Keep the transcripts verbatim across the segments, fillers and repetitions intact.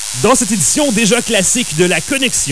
Dans cette édition déjà classique de la Connexion,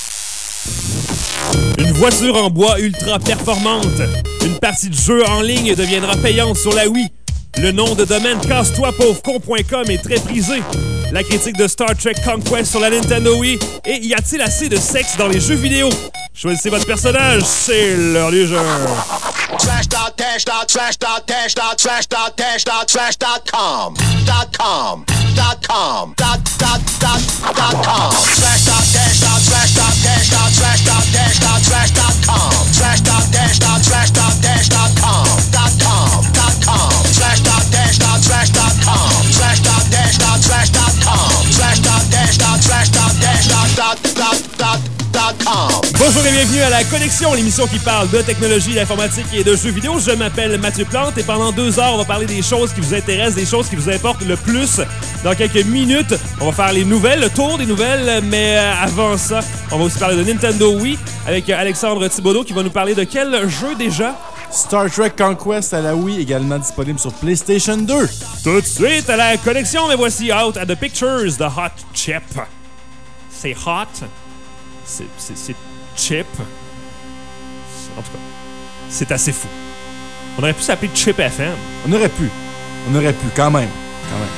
une voiture en bois ultra performante. Une partie de jeu en ligne deviendra payante sur la Wii. Le nom de domaine casse toi pauvre con point com est très prisé. La critique de Star Trek Conquest sur la Nintendo Wii. Et y a-t-il assez de sexe dans les jeux vidéo? Choisissez votre personnage, c'est l'heure du jeu. Slash dot dash dot slash dot dash dot slash dot dash dot slash dot com dot com dot com dot dot dot dot com slash dot dash dot slash dot dash dot slash dot dash dot slash dot com slash dot dash dot slash dot dash dot com dot com dot com slash dot dash dot slash dot com slash dot dash dot slash dot com slash dot dash dot slash dot dash dot dot dot dot Bonjour et bienvenue à La Connexion, l'émission qui parle de technologie, d'informatique et de jeux vidéo. Je m'appelle Mathieu Plante et pendant deux heures, on va parler des choses qui vous intéressent, des choses qui vous importent le plus. Dans quelques minutes, on va faire les nouvelles, le tour des nouvelles, mais avant ça, on va aussi parler de Nintendo Wii avec Alexandre Thibodeau qui va nous parler de quel jeu déjà? Star Trek Conquest à la Wii, également disponible sur PlayStation deux. Tout de suite à La Connexion, mais voici Out at the Pictures de Hot Chip. C'est hot. C'est, c'est, c'est Chip. En tout cas, c'est assez fou. On aurait pu s'appeler Chip F M. On aurait pu. On aurait pu, quand même. Quand même.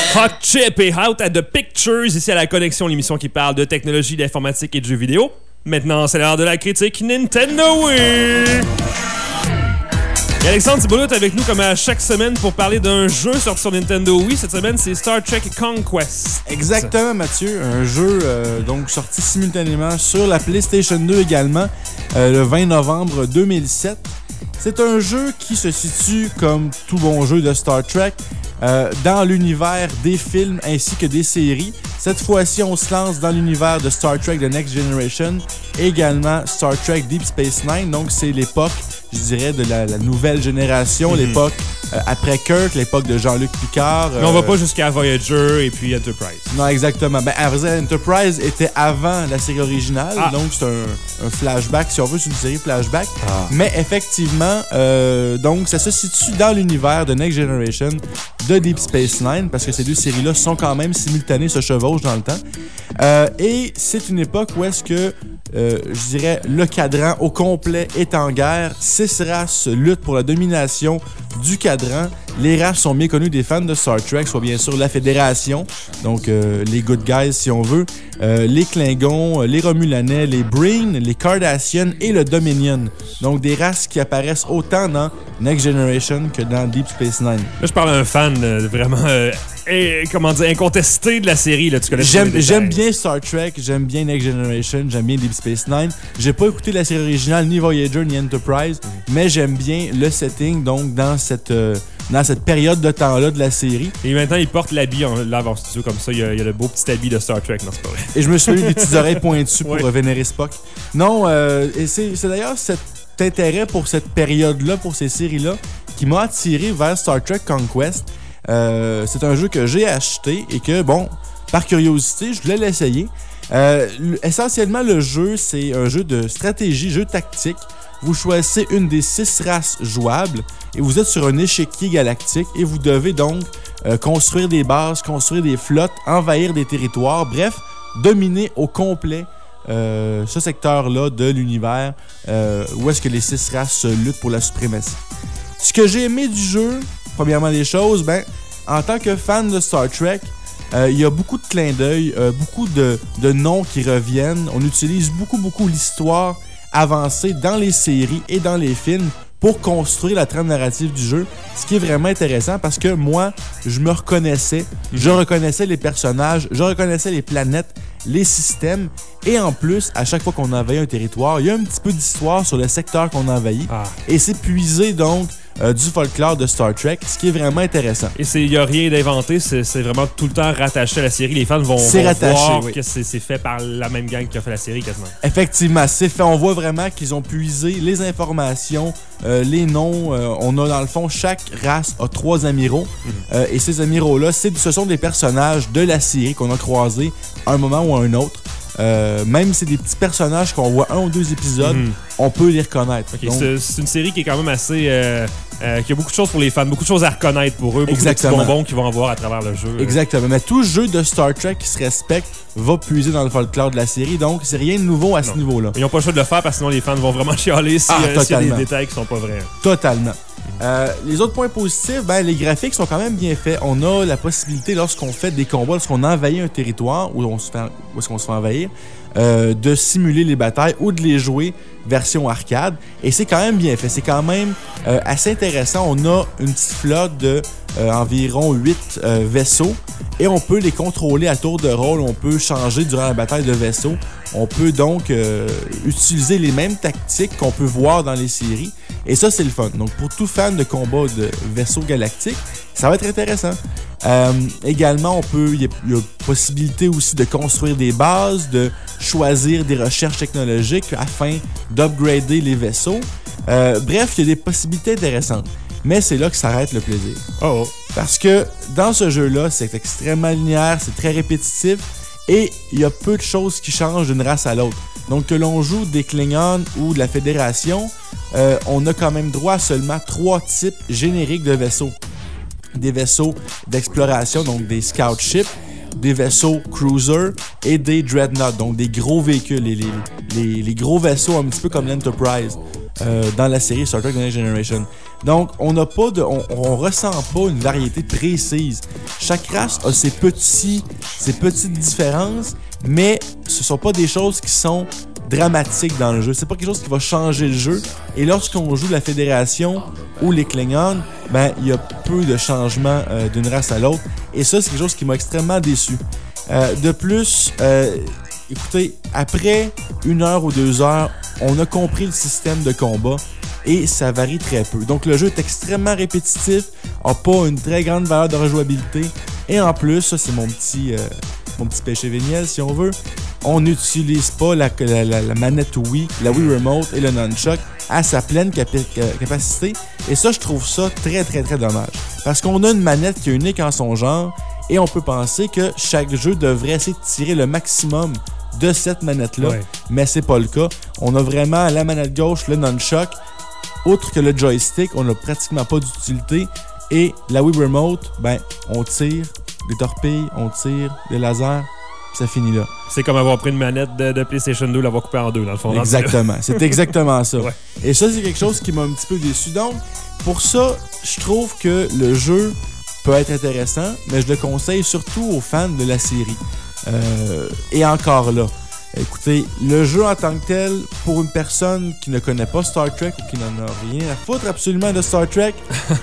Hot Chip et Out at the Pictures, ici à la Connexion, l'émission qui parle de technologie, d'informatique et de jeux vidéo. Maintenant, c'est l'heure de la critique Nintendo Wii! Et Alexandre Thibodeau est avec nous comme à chaque semaine pour parler d'un jeu sorti sur Nintendo Wii. Cette semaine, c'est Star Trek Conquest. Exactement, Mathieu. Un jeu euh, donc sorti simultanément sur la PlayStation deux également, euh, le vingt novembre deux mille sept. C'est un jeu qui se situe, comme tout bon jeu de Star Trek, euh, dans l'univers des films ainsi que des séries. Cette fois-ci, on se lance dans l'univers de Star Trek The Next Generation, également Star Trek Deep Space Nine. Donc, c'est l'époque, je dirais, de la, la nouvelle génération, mm-hmm. l'époque euh, après Kirk, l'époque de Jean-Luc Picard. Mais on euh, va pas jusqu'à Voyager et puis Enterprise. Non, exactement. Ben, à vrai dire, Enterprise était avant la série originale, ah. donc c'est un, un flashback, si on veut, c'est une série flashback. Ah. Mais effectivement, euh, donc ça se situe dans l'univers de Next Generation de Deep Space Nine, parce que ces deux séries-là sont quand même simultanées, se chevauchent dans le temps. Euh, et c'est une époque où est-ce que, euh, je dirais, le cadran au complet est en guerre. Six races luttent pour la domination du cadran. Les races sont bien connues des fans de Star Trek, soit bien sûr la Fédération, donc euh, les good guys si on veut, euh, les Klingons, les Romulanais, les Breen, les Cardassians et le Dominion. Donc des races qui apparaissent autant dans Next Generation que dans Deep Space Nine. Là, je parle à un fan euh, vraiment... Euh... Et, comment dire, incontesté de la série, là, tu connais. J'aime, j'aime bien Star Trek, j'aime bien Next Generation, j'aime bien Deep Space Nine. J'ai pas écouté la série originale, ni Voyager, ni Enterprise, mm. mais j'aime bien le setting, donc dans cette, euh, dans cette période de temps-là de la série. Et maintenant, il porte l'habit en live en studio comme ça, il y a, il y a le beau petit habit de Star Trek, non, c'est pas vrai. Et je me suis mis des petites oreilles pointues pour ouais. vénérer Spock. Non, euh, et c'est, c'est d'ailleurs cet intérêt pour cette période-là, pour ces séries-là, qui m'a attiré vers Star Trek Conquest. Euh, c'est un jeu que j'ai acheté et que, bon, par curiosité, je voulais l'essayer. Euh, essentiellement, le jeu, c'est un jeu de stratégie, jeu tactique. Vous choisissez une des six races jouables et vous êtes sur un échiquier galactique et vous devez donc euh, construire des bases, construire des flottes, envahir des territoires, bref, dominer au complet euh, ce secteur-là de l'univers euh, où est-ce que les six races luttent pour la suprématie. Ce que j'ai aimé du jeu, premièrement des choses, ben, en tant que fan de Star Trek, il euh, y a beaucoup de clins d'œil, euh, beaucoup de, de noms qui reviennent. On utilise beaucoup, beaucoup l'histoire avancée dans les séries et dans les films pour construire la trame narrative du jeu. Ce qui est vraiment intéressant parce que moi, je me reconnaissais, je reconnaissais les personnages, je reconnaissais les planètes, les systèmes. Et en plus, à chaque fois qu'on envahit un territoire, il y a un petit peu d'histoire sur le secteur qu'on envahit. Ah. Et c'est puisé donc Euh, du folklore de Star Trek, ce qui est vraiment intéressant. Et il n'y a rien d'inventé, c'est, c'est vraiment tout le temps rattaché à la série. Les fans vont, vont rattaché, voir oui. que c'est, c'est fait par la même gang qui a fait la série quasiment. Effectivement, c'est fait. On voit vraiment qu'ils ont puisé les informations, euh, les noms. Euh, on a dans le fond, chaque race a trois amiraux. Mm-hmm. Euh, et ces amiraux-là, c'est, ce sont des personnages de la série qu'on a croisés à un moment ou à un autre. Euh, même si c'est des petits personnages qu'on voit un ou deux épisodes, mm-hmm. on peut les reconnaître. Okay, Donc, c'est, c'est une série qui est quand même assez... Euh, euh, qui a beaucoup de choses pour les fans, beaucoup de choses à reconnaître pour eux, beaucoup Exactement. de petits bonbons qu'ils vont avoir à travers le jeu. Exactement. Mais tout jeu de Star Trek qui se respecte va puiser dans le folklore de la série, donc c'est rien de nouveau à non. ce niveau-là. Ils n'ont pas le choix de le faire parce que sinon les fans vont vraiment chialer si, ah, euh, s'il y a des détails qui sont pas vrais. Totalement. Euh, les autres points positifs, ben, les graphiques sont quand même bien faits. On a la possibilité, lorsqu'on fait des combats, lorsqu'on envahit un territoire, où, on se fait, où est-ce qu'on se fait envahir, euh, de simuler les batailles ou de les jouer version arcade. Et c'est quand même bien fait. C'est quand même euh, assez intéressant. On a une petite flotte de euh, environ huit euh, vaisseaux et on peut les contrôler à tour de rôle. On peut changer durant la bataille de vaisseaux. On peut donc euh, utiliser les mêmes tactiques qu'on peut voir dans les séries. Et ça, c'est le fun. Donc, pour tout fan de combat de vaisseaux galactiques, ça va être intéressant. Euh, également, on peut, il y, y a possibilité aussi de construire des bases, de choisir des recherches technologiques afin d'upgrader les vaisseaux. Euh, bref, il y a des possibilités intéressantes. Mais c'est là que s'arrête le plaisir. Oh, oh. Parce que dans ce jeu-là, c'est extrêmement linéaire, c'est très répétitif et il y a peu de choses qui changent d'une race à l'autre. Donc, que l'on joue des Klingons ou de la Fédération, euh, on a quand même droit à seulement trois types génériques de vaisseaux. Des vaisseaux d'exploration, donc des scout ships, des vaisseaux cruiser et des dreadnoughts, donc des gros véhicules, les, les, les, les gros vaisseaux un petit peu comme l'Enterprise. euh, dans la série Star Trek The Next Generation. Donc, on n'a pas de, on, on ressent pas une variété précise. Chaque race a ses petits, ses petites différences, mais ce sont pas des choses qui sont dramatiques dans le jeu. C'est pas quelque chose qui va changer le jeu. Et lorsqu'on joue la Fédération ou les Klingons, ben il y a peu de changements euh, d'une race à l'autre. Et ça, c'est quelque chose qui m'a extrêmement déçu. Euh, de plus, euh, écoutez, après une heure ou deux heures, on a compris le système de combat et ça varie très peu. Donc le jeu est extrêmement répétitif, n'a pas une très grande valeur de rejouabilité et en plus, ça c'est mon petit, euh, mon petit péché véniel si on veut, on n'utilise pas la, la, la, la manette Wii, la Wii Remote et le Nunchuck à sa pleine capi- capacité et ça je trouve ça très très très dommage parce qu'on a une manette qui est unique en son genre et on peut penser que chaque jeu devrait essayer de tirer le maximum de cette manette-là, ouais. Mais c'est pas le cas. On a vraiment la manette gauche, le Nunchuck. Outre que le joystick, on n'a pratiquement pas d'utilité. Et la Wii Remote, ben, on tire des torpilles, on tire des lasers, ça finit là. C'est comme avoir pris une manette de, de PlayStation deux, l'avoir coupée en deux, dans le fond. Exactement, c'est exactement ça. Ouais. Et ça, c'est quelque chose qui m'a un petit peu déçu. Donc, pour ça, je trouve que le jeu peut être intéressant, mais je le conseille surtout aux fans de la série. Euh, et encore là, écoutez, le jeu en tant que tel, pour une personne qui ne connaît pas Star Trek ou qui n'en a rien à foutre absolument de Star Trek,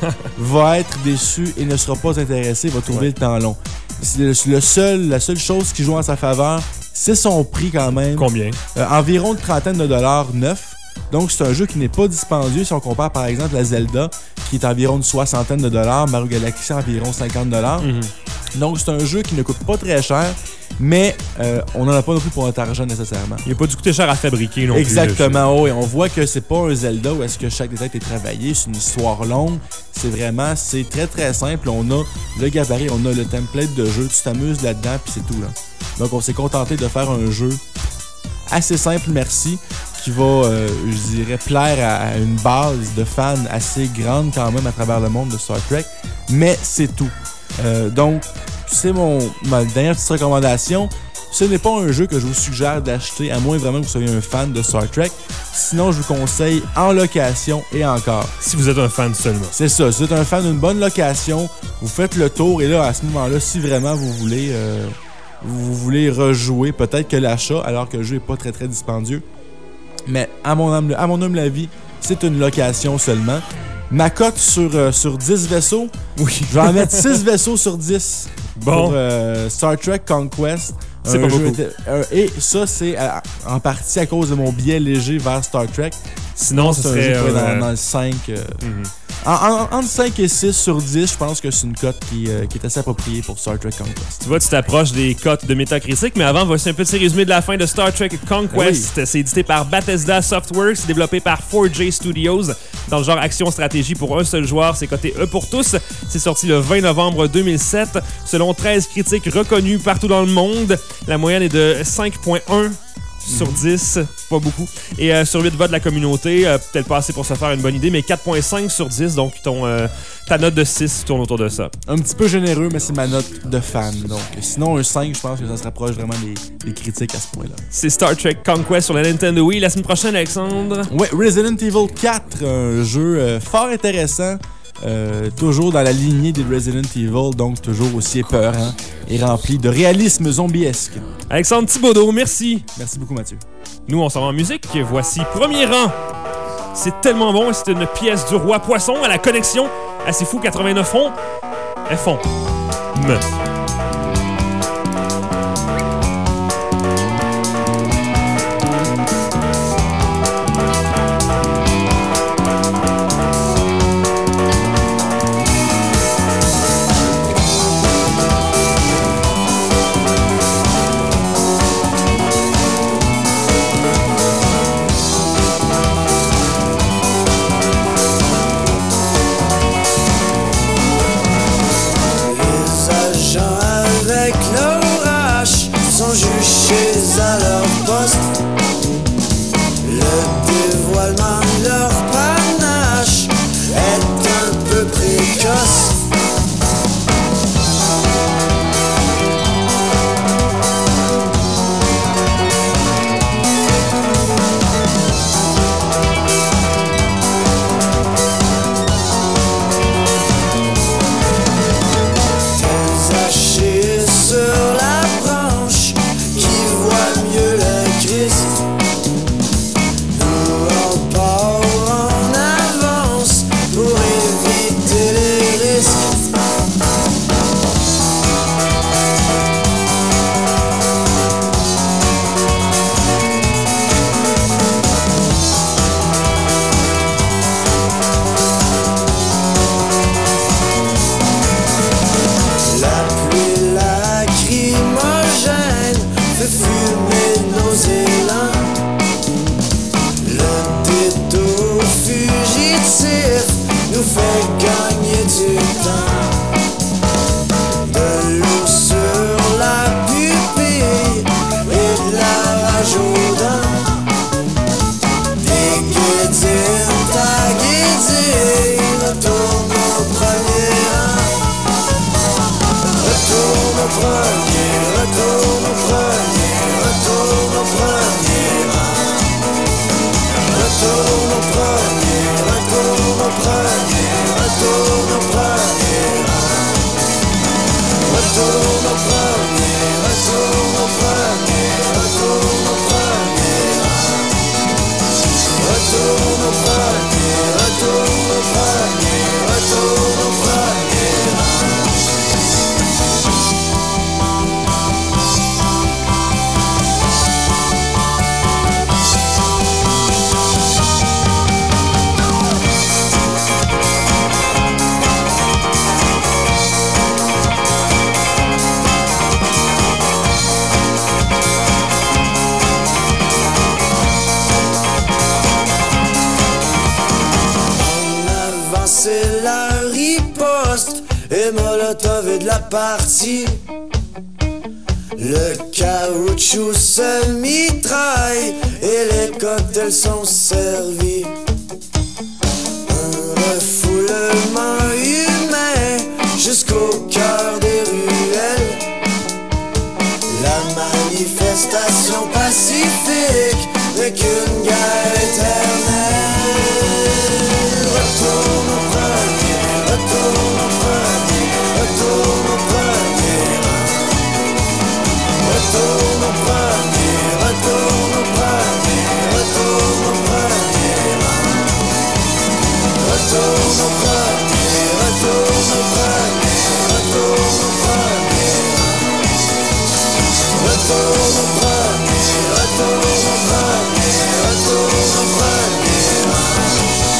va être déçu et ne sera pas intéressé, va trouver ouais. le temps long. C'est le, le seul, la seule chose qui joue en sa faveur, c'est son prix quand même. Combien? Euh, environ une trentaine de dollars neuf. Donc, c'est un jeu qui n'est pas dispendieux si on compare par exemple à Zelda, qui est environ une soixantaine de dollars, Mario Galaxy environ cinquante dollars. Mm-hmm. Donc, c'est un jeu qui ne coûte pas très cher, mais euh, on n'en a pas non plus pour notre argent nécessairement. Il n'a pas dû coûter cher à fabriquer non Exactement, plus. Exactement, oui. Oh, On voit que c'est pas un Zelda où est-ce que chaque détail est travaillé, c'est une histoire longue. C'est vraiment, c'est très très simple. On a le gabarit, on a le template de jeu, tu t'amuses là-dedans, puis c'est tout là. Donc, on s'est contenté de faire un jeu assez simple, merci, qui va, euh, je dirais, plaire à une base de fans assez grande quand même à travers le monde de Star Trek, mais c'est tout. Euh, donc, c'est mon ma dernière petite recommandation. Ce n'est pas un jeu que je vous suggère d'acheter, à moins vraiment que vous soyez un fan de Star Trek. Sinon, je vous conseille en location et encore. Si vous êtes un fan seulement. C'est ça, si vous êtes un fan d'une bonne location, vous faites le tour et là, à ce moment-là, si vraiment vous voulez... Euh, vous voulez rejouer, peut-être que l'achat, alors que le jeu n'est pas très très dispendieux. Mais à mon humble, à mon humble avis, c'est une location seulement. Ma cote sur, euh, sur dix vaisseaux, oui, je vais en mettre six vaisseaux sur dix bon. pour euh, Star Trek Conquest. C'est pas beaucoup. Était, euh, et ça, c'est euh, en partie à cause de mon biais léger vers Star Trek. Sinon, ce serait un jeu euh, dans, dans le cinq. Euh, mm-hmm. En, en, entre cinq et six sur dix, je pense que c'est une cote qui, euh, qui est assez appropriée pour Star Trek Conquest. Tu vois, tu t'approches des cotes de Metacritic, mais avant, voici un petit résumé de la fin de Star Trek Conquest. Oui. C'est édité par Bethesda Softworks, c'est développé par four J Studios. Dans le genre action-stratégie pour un seul joueur, c'est coté E pour tous. C'est sorti le vingt novembre deux mille sept. Selon treize critiques reconnues partout dans le monde, la moyenne est de cinq virgule un sur dix, pas beaucoup. Et euh, sur huit votes de la communauté, euh, peut-être pas assez pour se faire une bonne idée, mais quatre virgule cinq sur dix, donc ton, euh, ta note de six tourne autour de ça. Un petit peu généreux, mais c'est ma note de fan. Donc, sinon, un cinq, je pense que ça se rapproche vraiment des, des critiques à ce point-là. C'est Star Trek Conquest sur la Nintendo Wii. La semaine prochaine, Alexandre? Ouais, Resident Evil quatre, un jeu euh, fort intéressant. Euh, toujours dans la lignée des Resident Evil, donc toujours aussi épeurant et rempli de réalisme zombiesque. Alexandre Thibodeau, merci. Merci beaucoup, Mathieu. Nous, on s'en va en musique. Voici Premier Rang. C'est tellement bon et c'est une pièce du Roi Poisson à la connexion. Assez fou, quatre-vingt-neuf ondes. F on. Me. Jean la partie. Le caoutchouc se mitraille et les cocktails sont servis. Un refoulement humain jusqu'au cœur des ruelles. La manifestation pacifique n'est qu'une guerre éternelle. Retourne au premier, retourne au premier, retourne au premier rang. Retourne au premier, retourne au premier, retourne au premier rang. Retourne au premier, retourne au premier, retourne au premier rang. Retourne au premier, retourne au premier, retourne au premier rang.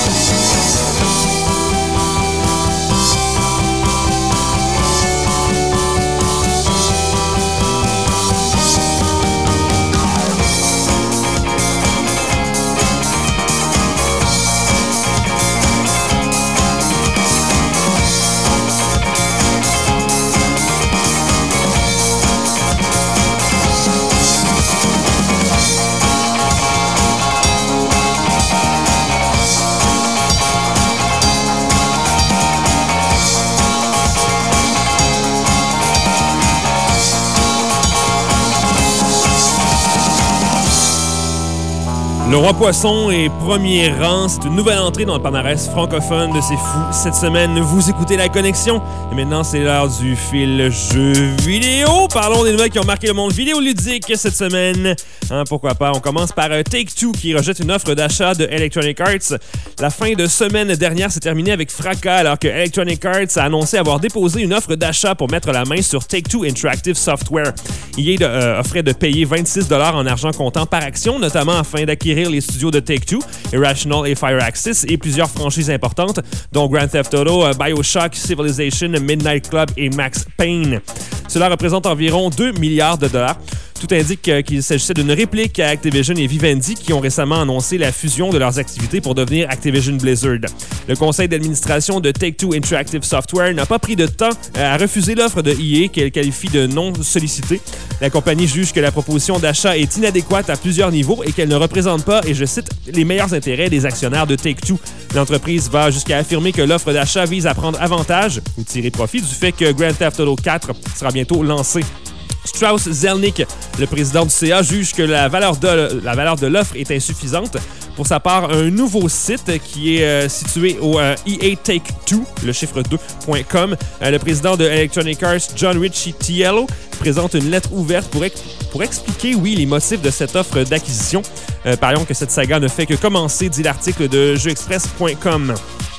Le Roi Poisson est premier rang. C'est une nouvelle entrée dans le palmarès francophone de C'est Fou. Cette semaine, vous écoutez La Connexion. Et maintenant, c'est l'heure du fil jeux vidéo. Parlons des nouvelles qui ont marqué le monde vidéoludique cette semaine. Hein, pourquoi pas? On commence par euh, Take-Two qui rejette une offre d'achat de Electronic Arts. La fin de semaine dernière s'est terminée avec fracas alors que Electronic Arts a annoncé avoir déposé une offre d'achat pour mettre la main sur Take-Two Interactive Software. E A euh, offrait de payer vingt-six dollars en argent comptant par action, notamment afin d'acquérir les studios de Take-Two, Irrational et Firaxis et plusieurs franchises importantes, dont Grand Theft Auto, BioShock, Civilization, Midnight Club et Max Payne. Cela représente environ deux milliards de dollars. Tout indique qu'il s'agissait d'une réplique à Activision et Vivendi qui ont récemment annoncé la fusion de leurs activités pour devenir Activision Blizzard. Le conseil d'administration de Take-Two Interactive Software n'a pas pris de temps à refuser l'offre de E A qu'elle qualifie de non sollicitée. La compagnie juge que la proposition d'achat est inadéquate à plusieurs niveaux et qu'elle ne représente pas, et je cite, les meilleurs intérêts des actionnaires de Take-Two. L'entreprise va jusqu'à affirmer que l'offre d'achat vise à prendre avantage ou tirer profit du fait que Grand Theft Auto quatre sera bientôt lancé. Strauss Zelnick, le président du C A, juge que la valeur de, la valeur de l'offre est insuffisante. Pour sa part, un nouveau site qui est euh, situé au euh, E A Take deux, le chiffre deux point com, euh, le président de Electronic Arts, John Riccitiello, présente une lettre ouverte pour, ex- pour expliquer, oui, les motifs de cette offre d'acquisition. Euh, parions que cette saga ne fait que commencer, dit l'article de jeux express point com.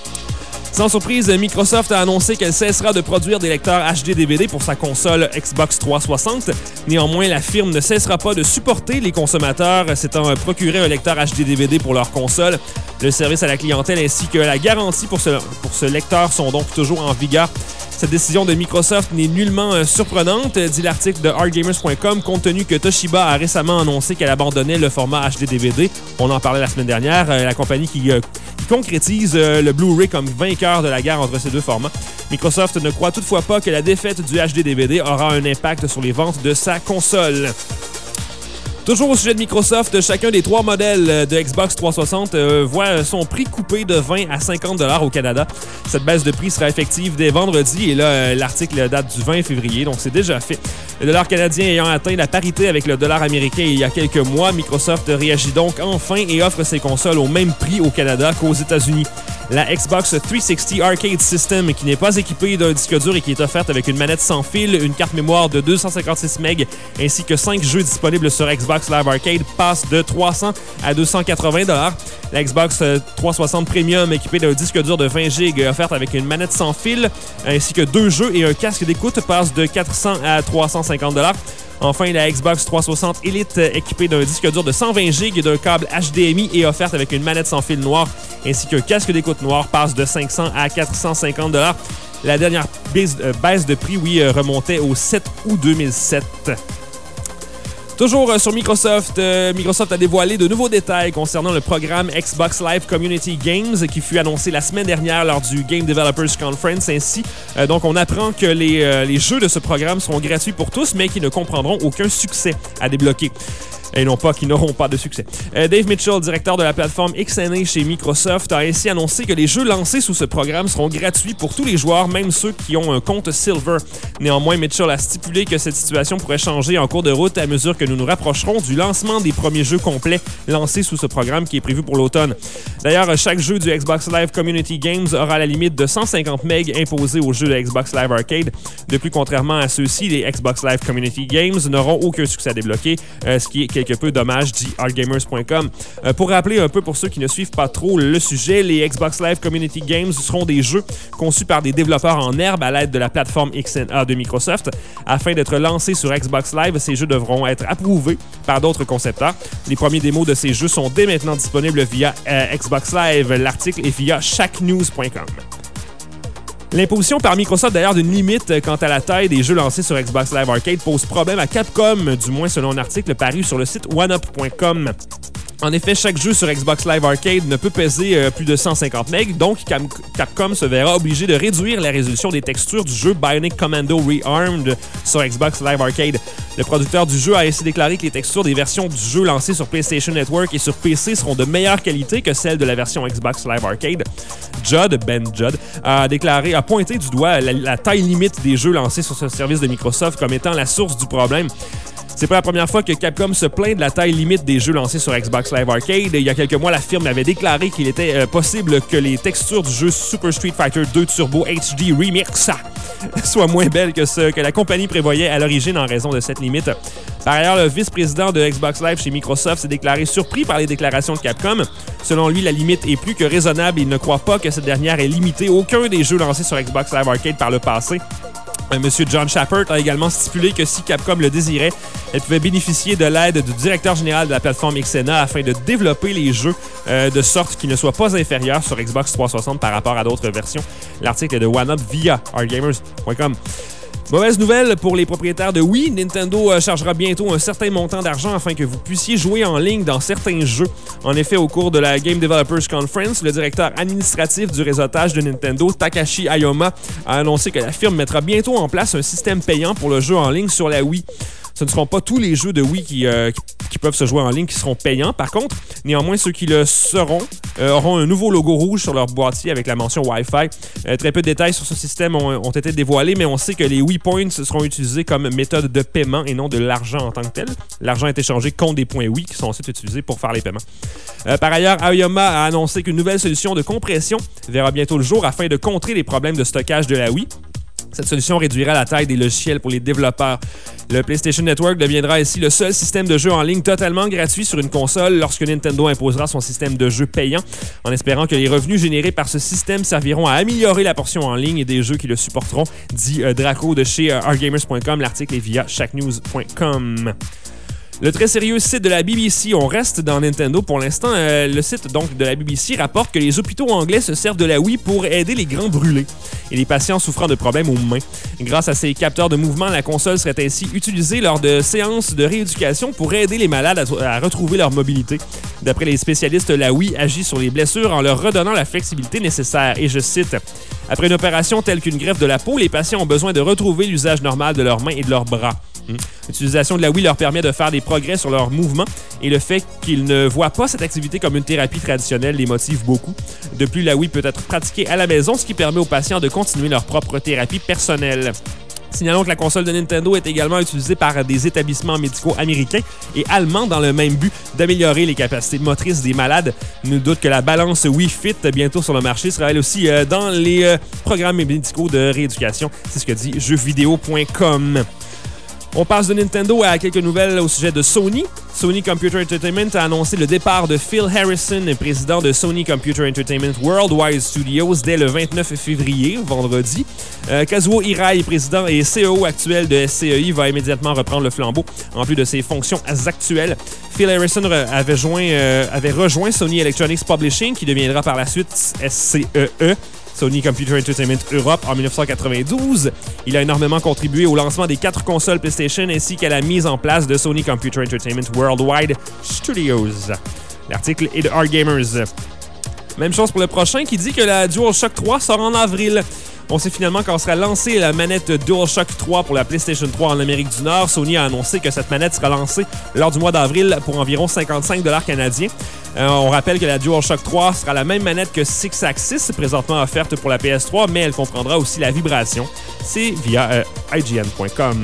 Sans surprise, Microsoft a annoncé qu'elle cessera de produire des lecteurs H D D V D pour sa console Xbox trois cent soixante. Néanmoins, la firme ne cessera pas de supporter les consommateurs s'étant procuré un lecteur H D D V D pour leur console. Le service à la clientèle ainsi que la garantie pour ce, pour ce lecteur sont donc toujours en vigueur. Cette décision de Microsoft n'est nullement surprenante, dit l'article de hard gamers point com, compte tenu que Toshiba a récemment annoncé qu'elle abandonnait le format H D D V D. On en parlait la semaine dernière, la compagnie qui, qui concrétise le Blu-ray comme vainqueur de la guerre entre ces deux formats. Microsoft ne croit toutefois pas que la défaite du H D D V D aura un impact sur les ventes de sa console. Toujours au sujet de Microsoft, chacun des trois modèles de Xbox trois cent soixante euh, voit son prix coupé de vingt à cinquante dollars au Canada. Cette baisse de prix sera effective dès vendredi et là, euh, l'article date du vingt février, donc c'est déjà fait. Le dollar canadien ayant atteint la parité avec le dollar américain il y a quelques mois, Microsoft réagit donc enfin et offre ses consoles au même prix au Canada qu'aux États-Unis. La Xbox trois cent soixante Arcade System, qui n'est pas équipée d'un disque dur et qui est offerte avec une manette sans fil, une carte mémoire de deux cent cinquante-six mégas ainsi que cinq jeux disponibles sur Xbox Live Arcade, passe de trois cents à deux cent quatre-vingts dollars. La Xbox trois cent soixante Premium, équipée d'un disque dur de vingt gigas offerte avec une manette sans fil ainsi que deux jeux et un casque d'écoute, passe de quatre cents à trois cent cinquante dollars. Enfin, la Xbox trois cent soixante Elite, équipée d'un disque dur de cent vingt gigas et d'un câble H D M I et offerte avec une manette sans fil noir ainsi qu'un casque d'écoute noir, passe de cinq cents à quatre cent cinquante dollars. La dernière baisse, euh, baisse de prix, oui, remontait au sept août deux mille sept. Toujours euh, sur Microsoft, euh, Microsoft a dévoilé de nouveaux détails concernant le programme Xbox Live Community Games qui fut annoncé la semaine dernière lors du Game Developers Conference. Ainsi, euh, donc on apprend que les, euh, les jeux de ce programme seront gratuits pour tous, mais qui ne comprendront aucun succès à débloquer. Et non pas qui n'auront pas de succès. Euh, Dave Mitchell, directeur de la plateforme X N A chez Microsoft, a ainsi annoncé que les jeux lancés sous ce programme seront gratuits pour tous les joueurs, même ceux qui ont un compte Silver. Néanmoins, Mitchell a stipulé que cette situation pourrait changer en cours de route à mesure que nous nous rapprocherons du lancement des premiers jeux complets lancés sous ce programme qui est prévu pour l'automne. D'ailleurs, chaque jeu du Xbox Live Community Games aura la limite de cent cinquante mégas imposée aux jeux de Xbox Live Arcade. De plus, contrairement à ceux-ci, les Xbox Live Community Games n'auront aucun succès à débloquer, euh, ce qui est quelque peu dommage, dit hardgamers point com. Euh, pour rappeler un peu pour ceux qui ne suivent pas trop le sujet, les Xbox Live Community Games seront des jeux conçus par des développeurs en herbe à l'aide de la plateforme X N A de Microsoft. Afin d'être lancés sur Xbox Live, ces jeux devront être approuvés par d'autres concepteurs. Les premiers démos de ces jeux sont dès maintenant disponibles via euh, Xbox Live. L'article est via shack news point com. L'imposition par Microsoft d'ailleurs d'une limite quant à la taille des jeux lancés sur Xbox Live Arcade pose problème à Capcom, du moins selon un article paru sur le site one up point com. En effet, chaque jeu sur Xbox Live Arcade ne peut peser euh, plus de cent cinquante mégas, donc Cam- Capcom se verra obligé de réduire la résolution des textures du jeu Bionic Commando Rearmed sur Xbox Live Arcade. Le producteur du jeu a ainsi déclaré que les textures des versions du jeu lancées sur PlayStation Network et sur P C seront de meilleure qualité que celles de la version Xbox Live Arcade. Judd, Ben Judd, a déclaré, a pointé du doigt la, la taille limite des jeux lancés sur ce service de Microsoft comme étant la source du problème. C'est pas la première fois que Capcom se plaint de la taille limite des jeux lancés sur Xbox Live Arcade. Il y a quelques mois, la firme avait déclaré qu'il était euh, possible que les textures du jeu Super Street Fighter deux Turbo H D Remix soient moins belles que ce que la compagnie prévoyait à l'origine en raison de cette limite. Par ailleurs, le vice-président de Xbox Live chez Microsoft s'est déclaré surpris par les déclarations de Capcom. Selon lui, la limite est plus que raisonnable et il ne croit pas que cette dernière ait limité aucun des jeux lancés sur Xbox Live Arcade par le passé. Monsieur John Shappert a également stipulé que si Capcom le désirait, elle pouvait bénéficier de l'aide du directeur général de la plateforme X N A afin de développer les jeux euh, de sorte qu'ils ne soient pas inférieurs sur Xbox trois cent soixante par rapport à d'autres versions. L'article est de one up via hardgamers point com. Mauvaise nouvelle pour les propriétaires de Wii, Nintendo euh, chargera bientôt un certain montant d'argent afin que vous puissiez jouer en ligne dans certains jeux. En effet, au cours de la Game Developers Conference, le directeur administratif du réseautage de Nintendo, Takashi Ayoma, a annoncé que la firme mettra bientôt en place un système payant pour le jeu en ligne sur la Wii. Ce ne seront pas tous les jeux de Wii qui, euh, qui, qui peuvent se jouer en ligne qui seront payants. Par contre, néanmoins, ceux qui le seront euh, auront un nouveau logo rouge sur leur boîtier avec la mention Wi-Fi. Euh, très peu de détails sur ce système ont, ont été dévoilés, mais on sait que les Wii Points seront utilisés comme méthode de paiement et non de l'argent en tant que tel. L'argent est échangé contre des points Wii qui sont ensuite utilisés pour faire les paiements. Euh, par ailleurs, Aoyama a annoncé qu'une nouvelle solution de compression verra bientôt le jour afin de contrer les problèmes de stockage de la Wii. Cette solution réduira la taille des logiciels pour les développeurs. Le PlayStation Network deviendra ainsi le seul système de jeu en ligne totalement gratuit sur une console lorsque Nintendo imposera son système de jeu payant, en espérant que les revenus générés par ce système serviront à améliorer la portion en ligne et des jeux qui le supporteront, dit euh, Draco de chez euh, hardgamers point com. L'article est via shack news point com. Le très sérieux site de la B B C, on reste dans Nintendo pour l'instant. Euh, le site donc de la B B C rapporte que les hôpitaux anglais se servent de la Wii pour aider les grands brûlés et les patients souffrant de problèmes aux mains. Grâce à ces capteurs de mouvement, la console serait ainsi utilisée lors de séances de rééducation pour aider les malades à, à retrouver leur mobilité. D'après les spécialistes, la Wii agit sur les blessures en leur redonnant la flexibilité nécessaire. Et je cite, « Après une opération telle qu'une greffe de la peau, les patients ont besoin de retrouver l'usage normal de leurs mains et de leurs bras. » L'utilisation de la Wii leur permet de faire des progrès sur leurs mouvements et le fait qu'ils ne voient pas cette activité comme une thérapie traditionnelle les motive beaucoup. De plus, la Wii peut être pratiquée à la maison, ce qui permet aux patients de continuer leur propre thérapie personnelle. Signalons que la console de Nintendo est également utilisée par des établissements médicaux américains et allemands dans le même but d'améliorer les capacités motrices des malades. Nul doute que la balance Wii Fit, bientôt sur le marché, sera elle aussi euh, dans les euh, programmes médicaux de rééducation. C'est ce que dit jeux vidéo point com. On passe de Nintendo à quelques nouvelles au sujet de Sony. Sony Computer Entertainment a annoncé le départ de Phil Harrison, président de Sony Computer Entertainment Worldwide Studios, dès le vingt-neuf février, vendredi. Euh, Kazuo Hirai, président et C E O actuel de S C E I, va immédiatement reprendre le flambeau, en plus de ses fonctions actuelles. Phil Harrison avait, joint, euh, avait rejoint Sony Electronics Publishing, qui deviendra par la suite S C E E. Sony Computer Entertainment Europe en dix-neuf cent quatre-vingt-douze. Il a énormément contribué au lancement des quatre consoles PlayStation ainsi qu'à la mise en place de Sony Computer Entertainment Worldwide Studios. L'article est de R-Gamers. Même chose pour le prochain qui dit que la DualShock trois sort en avril. On sait finalement quand sera lancée la manette DualShock trois pour la PlayStation trois en Amérique du Nord. Sony a annoncé que cette manette sera lancée lors du mois d'avril pour environ cinquante-cinq dollars canadiens. Euh, on rappelle que la DualShock trois sera la même manette que Six Axis, présentement offerte pour la P S trois, mais elle comprendra aussi la vibration. C'est via euh, I G N point com.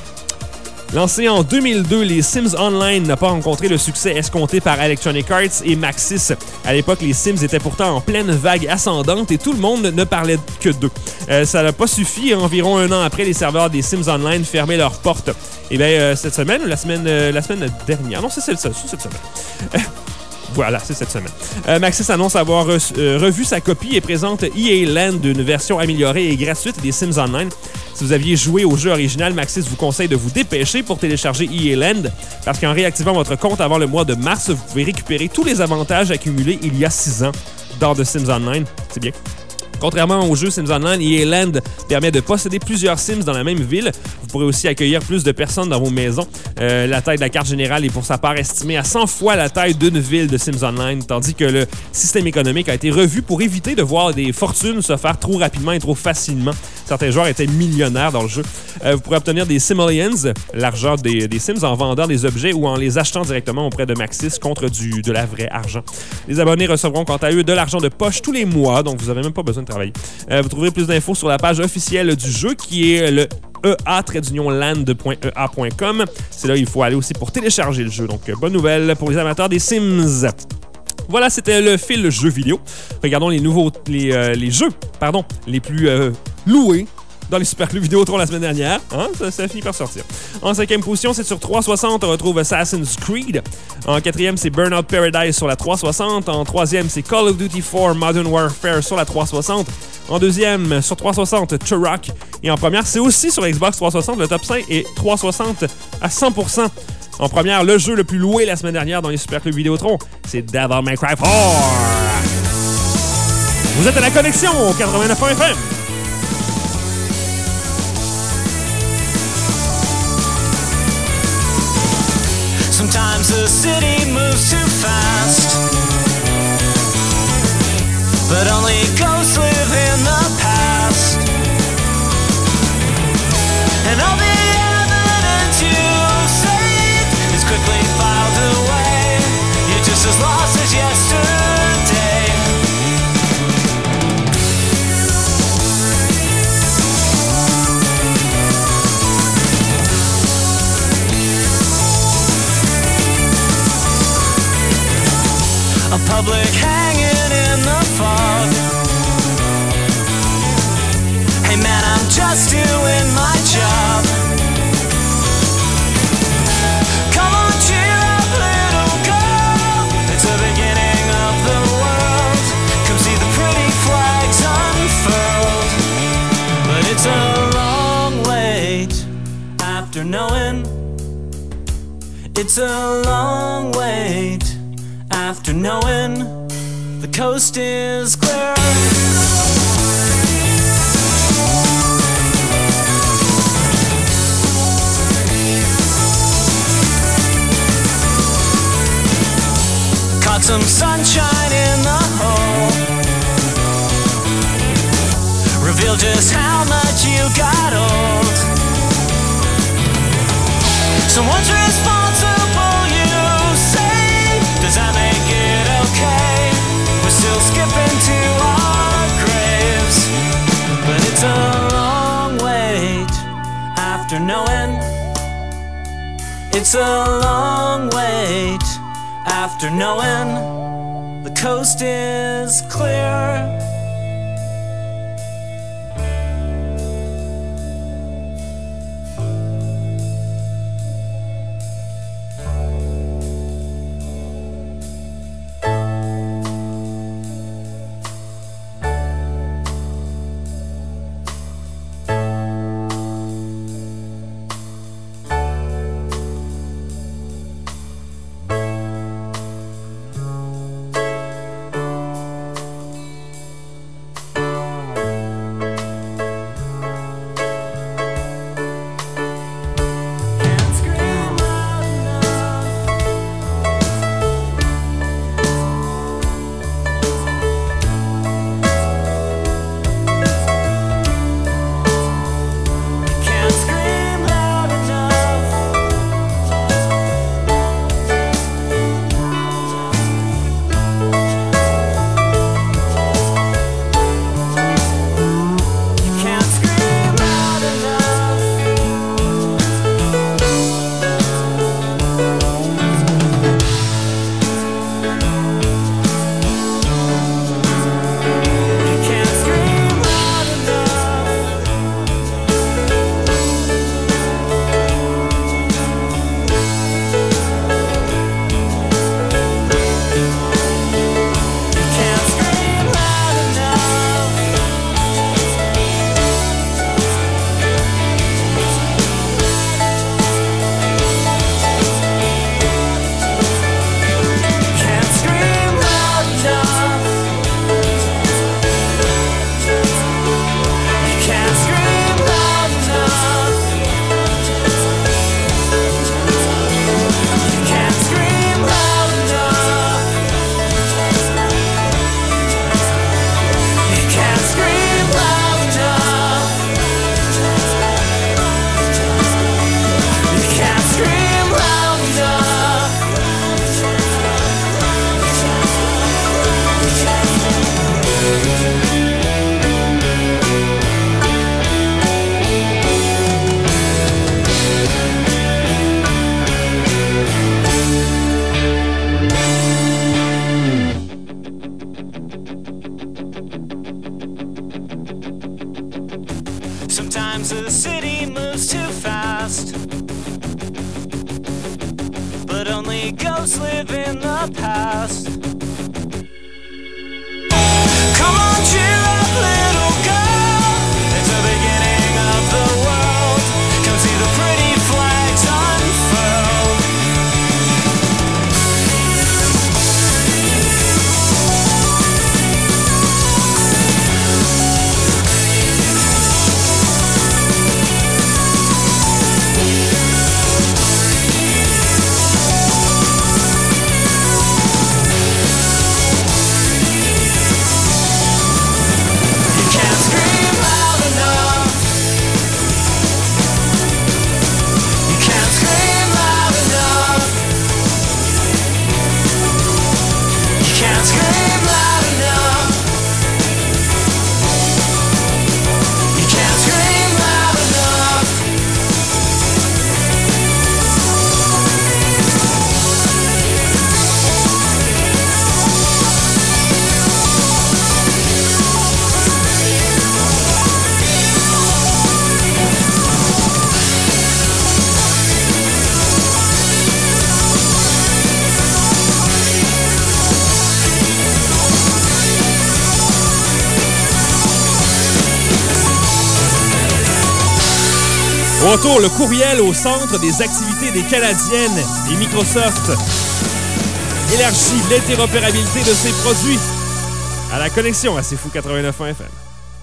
Lancé en deux mille deux, les Sims Online n'a pas rencontré le succès escompté par Electronic Arts et Maxis. À l'époque, les Sims étaient pourtant en pleine vague ascendante et tout le monde ne parlait que d'eux. Euh, ça n'a pas suffi. Environ un an après, les serveurs des Sims Online fermaient leurs portes. Et bien, euh, cette semaine, la semaine, euh, la semaine dernière, non, c'est cette, c'est cette semaine. Voilà, c'est cette semaine. Euh, Maxis annonce avoir re euh, revu sa copie et présente E A Land, une version améliorée et gratuite des Sims Online. Si vous aviez joué au jeu original, Maxis vous conseille de vous dépêcher pour télécharger E A Land, parce qu'en réactivant votre compte avant le mois de mars, vous pouvez récupérer tous les avantages accumulés il y a six ans dans The Sims Online. C'est bien. Contrairement au jeu Sims Online, E A Land permet de posséder plusieurs Sims dans la même ville. Vous pourrez aussi accueillir plus de personnes dans vos maisons. Euh, la taille de la carte générale est pour sa part estimée à cent fois la taille d'une ville de Sims Online, tandis que le système économique a été revu pour éviter de voir des fortunes se faire trop rapidement et trop facilement. Certains joueurs étaient millionnaires dans le jeu. Euh, vous pourrez obtenir des Simoleons, l'argent des, des Sims, en vendant des objets ou en les achetant directement auprès de Maxis contre du, de la vraie argent. Les abonnés recevront quant à eux de l'argent de poche tous les mois, donc vous n'avez même pas besoin de travailler. Euh, vous trouverez plus d'infos sur la page officielle du jeu qui est le e a tiret land point e a point com. C'est là où il faut aller aussi pour télécharger le jeu. Donc, bonne nouvelle pour les amateurs des Sims. Voilà, c'était le fil jeu vidéo. Regardons les nouveaux, les, euh, les jeux, pardon, les plus euh, loués dans les Super Club Vidéotron la semaine dernière. Hein? Ça, ça finit par sortir. En cinquième position, c'est sur trois cent soixante, on retrouve Assassin's Creed. En quatrième, c'est Burnout Paradise sur la trois cent soixante. En troisième, c'est Call of Duty quatre Modern Warfare sur la trois cent soixante. En deuxième, sur trois cent soixante, Turok. Et en première, c'est aussi sur Xbox trois cent soixante. Le top cinq est trois cent soixante à cent pour cent. En première, le jeu le plus loué la semaine dernière dans les Super Club Vidéotron, c'est Devil May Cry quatre. Vous êtes à la connexion au quatre-vingt-neuf point F M. Sometimes the city moves too fast, but only ghosts live in the past. And all the evidence you've saved is quickly filed away. You're just as lost as yesterday. A public hanging in the fog. Hey man, I'm just doing my job. Come on, cheer up, little girl. It's the beginning of the world. Come see the pretty flags unfurled. But it's a long wait after knowing. It's a long wait after knowing the coast is clear. Caught some sunshine in the hole. Reveal just how much you got old. Someone's responsible, you say. Does that make it okay? We're still skipping to our graves. But it's a long wait after knowing. It's a long wait after knowing the coast is clear. Sometimes the city moves too fast, but only ghosts live in the past. Come on, cheer up, little girl. It's the beginning of the world. Come see the pretty flags unfurled. Au retour, le courriel au centre des activités des Canadiennes et Microsoft élargit l'interopérabilité de ses produits à la connexion à C'est Fou quatre-vingt-neuf F M.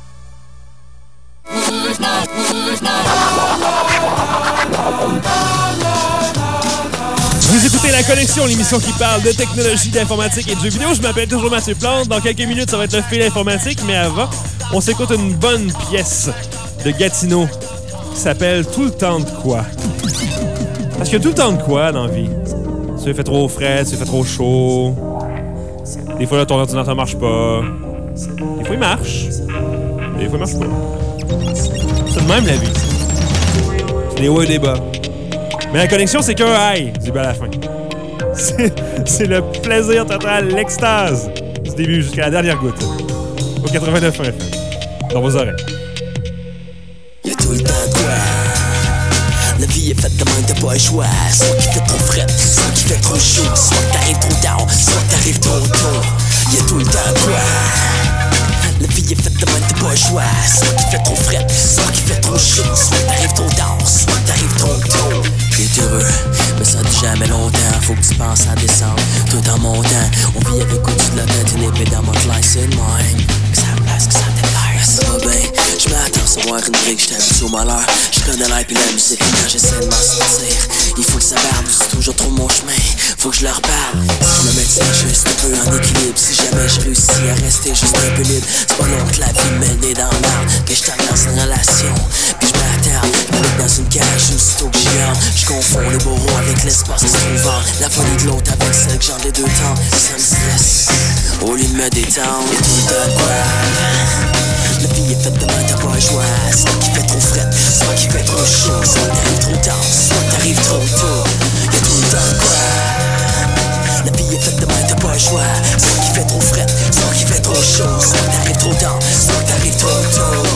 Vous écoutez La Connexion, l'émission qui parle de technologie, d'informatique et de jeux vidéo. Je m'appelle toujours Mathieu Plante. Dans quelques minutes, ça va être le fil informatique, mais avant, on s'écoute une bonne pièce de Gatineau qui s'appelle Tout le temps de quoi? Parce qu'il y a tout le temps de quoi dans la vie? Ça fait trop frais, ça fait trop chaud. Des fois, là, ton ordinateur marche pas. Des fois, il marche. Des fois, il marche pas. C'est de même, la vie. C'est des hauts et des bas. Mais la connexion, c'est qu'un high du début à la fin. C'est, c'est le plaisir total, l'extase du début jusqu'à la dernière goutte. Au quatre-vingt-neuf F M. Dans vos oreilles. Y'a tout le temps de quoi. La vie est faite de même, t'as pas le choix. Soit qu'il fait trop frais, soit qu'il fait trop chaud. Soit que t'arrives trop tard, soit que t'arrives trop tôt. Y'a tout le temps de quoi. La vie est faite de même, t'as pas le choix. Soit qu'il fait trop frais, soit qu'il fait trop chaud. Soit que t'arrives trop tard, soit que t'arrives trop tôt. T'es heureux, mais ça dit jamais longtemps. Faut que tu penses à descendre tout en montant. On vit avec au-dessus de la tête une épée dans mon life, c'est le même. Mais ça me place que ça t'éclaire. Ça va bien, je m'attends à recevoir une brique, j't'habitue au malheur. J'connais l'air pis la musique quand j'essaie de m'en sortir. Il faut que ça barbe, c'est toujours trop mon chemin. Faut que je leur parle. Si je me mets juste un peu en équilibre. Si jamais je réussis à rester juste un peu libre. C'est pas long que la vie me met le nez dans l'arbre. Que j't'aille dans une relation. Puis je m'attarde avec dans une cage. Aussitôt que j'y entre, j'confonds le bourreau avec l'espace qui se trouve. La folie de l'autre avec celle que j'en ai deux temps. Ça me stresse. Au lieu de me détendre, y'a tout le temps de quoi. La vie est faite de main, t'as pas le choix. Soit qu'il fait trop frais, soit qu'il fait trop chaud. Soit t'arrives trop tard, soit t'arrives trop tôt. Y'a tout le temps de quoi. La vie est faite de main, t'as pas le choix. Soit qu'il fait trop frais, soit qu'il fait trop chaud. Soit t'arrives trop tard, soit t'arrives trop tôt.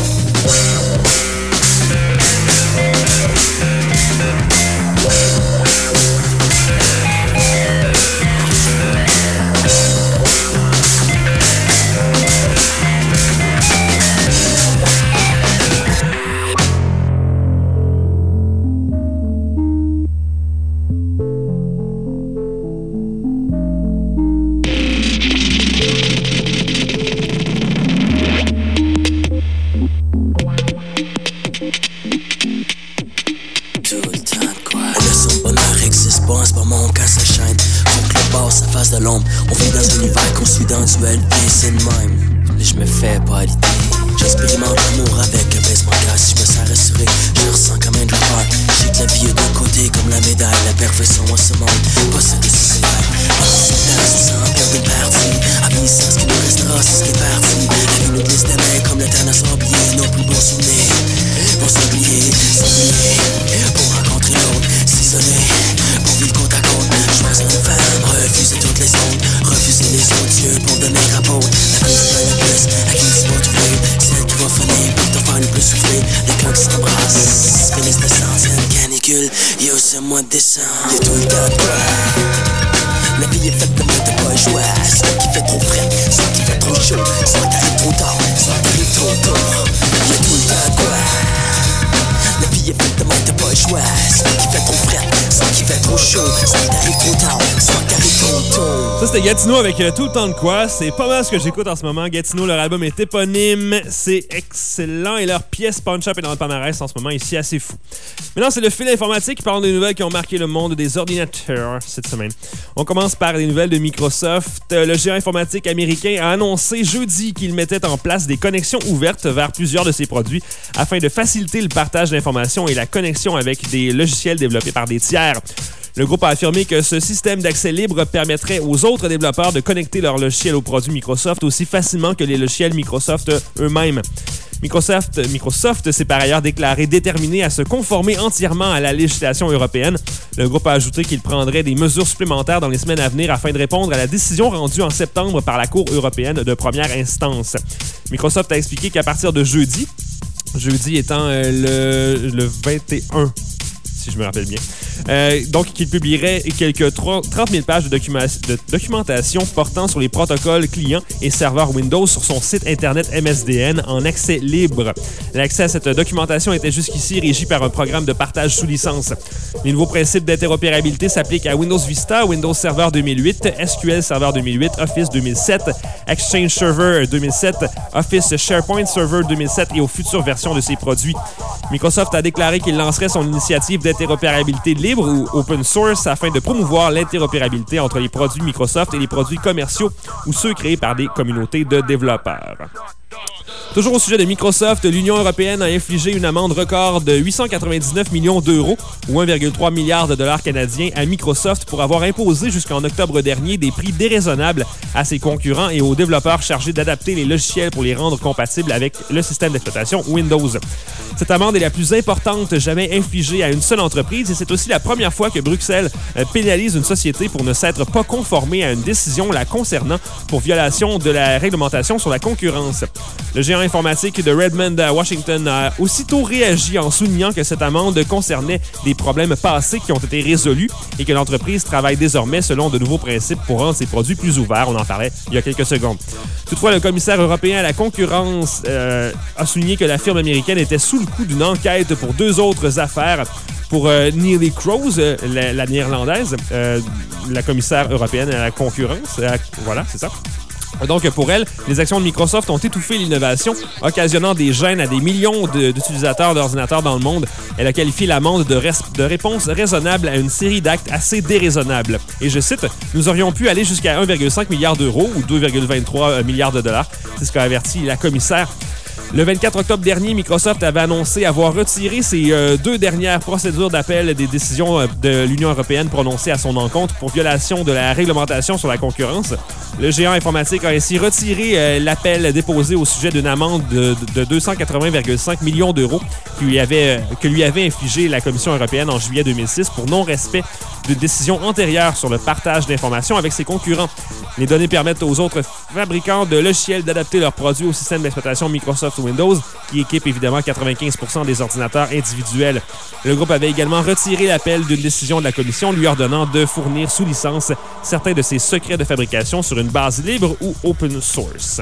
De l'ombre, on vit dans un univers construit dans du L P, c'est le même. Et je me fais pas l'idée. J'expérimente l'amour avec un baissement de glace. Je me sens rassuré, je ressens quand même de la peur. J'ai que la vie est d'un côté comme la médaille. La perfection à ce monde, pas celle de ce rêve. On se place sans perdre une partie. À vie, sans ce qui nous restera, c'est ce qui est parti. La vie nous glisse des mains comme le temps à s'oublier. Nos plus beaux souvenirs vont s'oublier, s'oublier. Pour rencontrer l'autre, s'isoler. Pour vivre côte à côte, choisir une femme, refuser toutes les autres, refuser les autres yeux pour donner rapport. La plus belle la plus, à qui tu vas trouver, celle qui va finir par te faire le plus souffler, les cœurs qui s'embrassent. Ministre de santé, une canicule, yo c'est mois de décembre. Y'a tout le temps de quoi. La vie est faite de moi, t'as pas le choix. Soit qu'il fait trop frais, soit qu'il fait trop chaud, soit t'arrives trop tard, soit t'arrives trop tôt. Y'a tout le temps de quoi. La vie est faite de moi, t'as pas le choix. Soit qu'il fait trop frais, soit qu'il fait trop chaud, soit t'arrives trop tard, soit t'arrives trop tôt. Ça, c'était Gatineau avec euh, Tout le temps de quoi. C'est pas mal ce que j'écoute en ce moment. Gatineau, leur album est éponyme. C'est excellent. Et leur pièce Punch Up est dans le palmarès en ce moment ici, assez fou. Maintenant, c'est le fil informatique qui parle des nouvelles qui ont marqué le monde des ordinateurs cette semaine. On commence par des nouvelles de Microsoft. Le géant informatique américain a annoncé jeudi qu'il mettait en place des connexions ouvertes vers plusieurs de ses produits afin de faciliter le partage d'informations et la connexion avec des logiciels développés par des tiers. Le groupe a affirmé que ce système d'accès libre permettrait aux autres développeurs de connecter leurs logiciels aux produits Microsoft aussi facilement que les logiciels Microsoft eux-mêmes. Microsoft, Microsoft s'est par ailleurs déclaré déterminé à se conformer entièrement à la législation européenne. Le groupe a ajouté qu'il prendrait des mesures supplémentaires dans les semaines à venir afin de répondre à la décision rendue en septembre par la Cour européenne de première instance. Microsoft a expliqué qu'à partir de jeudi, jeudi étant euh, le, le vingt et un, si je me rappelle bien. Euh, donc, qu'il publierait quelques trente mille pages de, documa- de documentation portant sur les protocoles clients et serveurs Windows sur son site internet M S D N en accès libre. L'accès à cette documentation était jusqu'ici régi par un programme de partage sous licence. Les nouveaux principes d'interopérabilité s'appliquent à Windows Vista, Windows Server deux mille huit, S Q L Server deux mille huit, Office deux mille sept, Exchange Server deux mille sept, Office SharePoint Server deux mille sept et aux futures versions de ces produits. Microsoft a déclaré qu'il lancerait son initiative d'interopérabilité libre ou open source afin de promouvoir l'interopérabilité entre les produits Microsoft et les produits commerciaux ou ceux créés par des communautés de développeurs. Toujours au sujet de Microsoft, l'Union européenne a infligé une amende record de huit cent quatre-vingt-dix-neuf millions d'euros ou un virgule trois milliard de dollars canadiens à Microsoft pour avoir imposé jusqu'en octobre dernier des prix déraisonnables à ses concurrents et aux développeurs chargés d'adapter les logiciels pour les rendre compatibles avec le système d'exploitation Windows. Cette amende est la plus importante jamais infligée à une seule entreprise et c'est aussi la première fois que Bruxelles pénalise une société pour ne s'être pas conformée à une décision la concernant pour violation de la réglementation sur la concurrence. Le géant informatique de Redmond à Washington a aussitôt réagi en soulignant que cette amende concernait des problèmes passés qui ont été résolus et que l'entreprise travaille désormais selon de nouveaux principes pour rendre ses produits plus ouverts. On en parlait il y a quelques secondes. Toutefois, le commissaire européen à la concurrence euh, a souligné que la firme américaine était sous le coup d'une enquête pour deux autres affaires. Pour euh, Neelie Kroes, euh, la, la néerlandaise, euh, la commissaire européenne à la concurrence. Euh, voilà, c'est ça. Donc, pour elle, les actions de Microsoft ont étouffé l'innovation, occasionnant des gênes à des millions de, d'utilisateurs d'ordinateurs dans le monde. Elle a qualifié l'amende de, res- de réponse raisonnable à une série d'actes assez déraisonnables. Et je cite, « Nous aurions pu aller jusqu'à un virgule cinq milliard d'euros ou deux virgule vingt-trois milliards de dollars. » C'est ce qu'a averti la commissaire. Le vingt-quatre octobre dernier, Microsoft avait annoncé avoir retiré ses euh, deux dernières procédures d'appel des décisions euh, de l'Union européenne prononcées à son encontre pour violation de la réglementation sur la concurrence. Le géant informatique a ainsi retiré euh, l'appel déposé au sujet d'une amende de, de deux cent quatre-vingts virgule cinq millions d'euros qui lui avait, euh, que lui avait infligé la Commission européenne en juillet deux mille six pour non-respect d'une décision antérieure sur le partage d'informations avec ses concurrents. Les données permettent aux autres fabricants de logiciels d'adapter leurs produits au système d'exploitation Microsoft Windows, qui équipe évidemment quatre-vingt-quinze pour cent des ordinateurs individuels. Le groupe avait également retiré l'appel d'une décision de la Commission lui ordonnant de fournir sous licence certains de ses secrets de fabrication sur une base libre ou open source.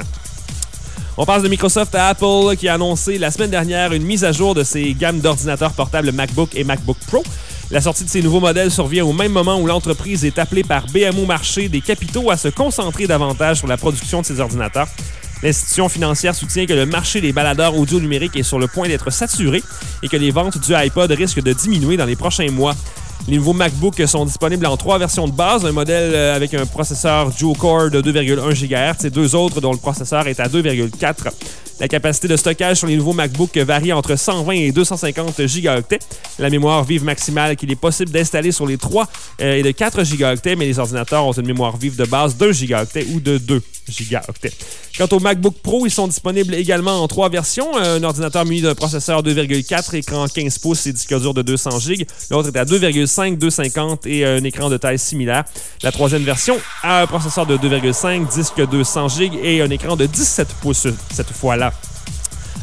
On passe de Microsoft à Apple qui a annoncé la semaine dernière une mise à jour de ses gammes d'ordinateurs portables MacBook et MacBook Pro. La sortie de ces nouveaux modèles survient au même moment où l'entreprise est appelée par B M O Marché des capitaux à se concentrer davantage sur la production de ses ordinateurs. L'institution financière soutient que le marché des baladeurs audio numériques est sur le point d'être saturé et que les ventes du iPod risquent de diminuer dans les prochains mois. Les nouveaux MacBooks sont disponibles en trois versions de base, un modèle avec un processeur dual-core de deux virgule un gigahertz et deux autres dont le processeur est à deux virgule quatre. La capacité de stockage sur les nouveaux MacBooks varie entre cent vingt et deux cent cinquante gigaoctets. La mémoire vive maximale qu'il est possible d'installer sur les trois est de quatre gigaoctets, mais les ordinateurs ont une mémoire vive de base d'un gigaoctet ou de deux gigaoctets. Quant aux MacBook Pro, ils sont disponibles également en trois versions. Un ordinateur muni d'un processeur deux virgule quatre, écran quinze pouces et disque dur de deux cents gigs. L'autre est à deux virgule cinq, deux virgule cinquante et un écran de taille similaire. La troisième version a un processeur de deux virgule cinq, disque deux cents gigs et un écran de dix-sept pouces cette fois-là.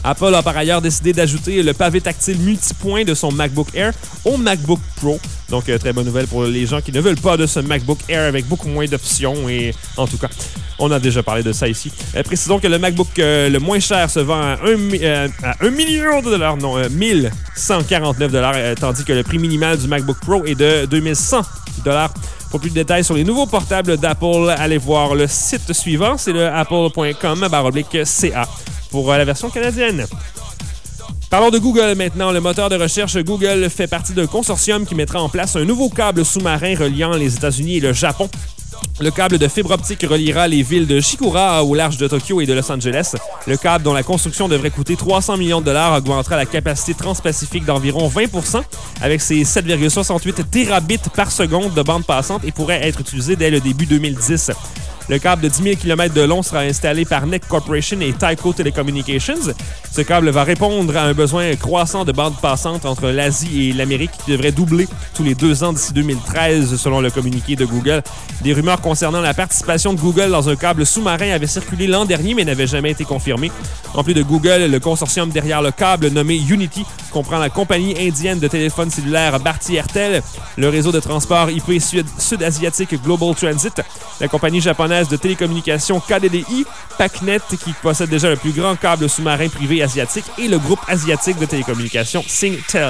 Apple a par ailleurs décidé d'ajouter le pavé tactile multipoint de son MacBook Air au MacBook Pro. Donc, euh, très bonne nouvelle pour les gens qui ne veulent pas de ce MacBook Air avec beaucoup moins d'options. Et en tout cas, on a déjà parlé de ça ici. Euh, précisons que le MacBook euh, le moins cher se vend à un, euh, à un million de dollars, non, euh, mille cent quarante-neuf dollars, euh, tandis que le prix minimal du MacBook Pro est de deux mille cent dollars. Pour plus de détails sur les nouveaux portables d'Apple, allez voir le site suivant, c'est le apple point com barre oblique C A pour euh, la version canadienne. Parlons de Google maintenant. Le moteur de recherche Google fait partie d'un consortium qui mettra en place un nouveau câble sous-marin reliant les États-Unis et le Japon. Le câble de fibre optique reliera les villes de Shikura au large de Tokyo et de Los Angeles. Le câble, dont la construction devrait coûter trois cents millions de dollars, augmentera la capacité transpacifique d'environ vingt pour cent avec ses sept virgule soixante-huit terabits par seconde de bande passante et pourrait être utilisé dès le début deux mille dix. Le câble de dix mille kilomètres de long sera installé par N E C Corporation et Tyco Telecommunications. Ce câble va répondre à un besoin croissant de bande passante entre l'Asie et l'Amérique qui devrait doubler tous les deux ans d'ici deux mille treize, selon le communiqué de Google. Des rumeurs concernant la participation de Google dans un câble sous-marin avaient circulé l'an dernier, mais n'avaient jamais été confirmées. En plus de Google, le consortium derrière le câble, nommé Unity, comprend la compagnie indienne de téléphone cellulaire Bharti Airtel, le réseau de transport I P sud- sud-asiatique Global Transit, la compagnie japonaise de télécommunications K D D I, PACnet, qui possède déjà le plus grand câble sous-marin privé asiatique, et le groupe asiatique de télécommunications Singtel.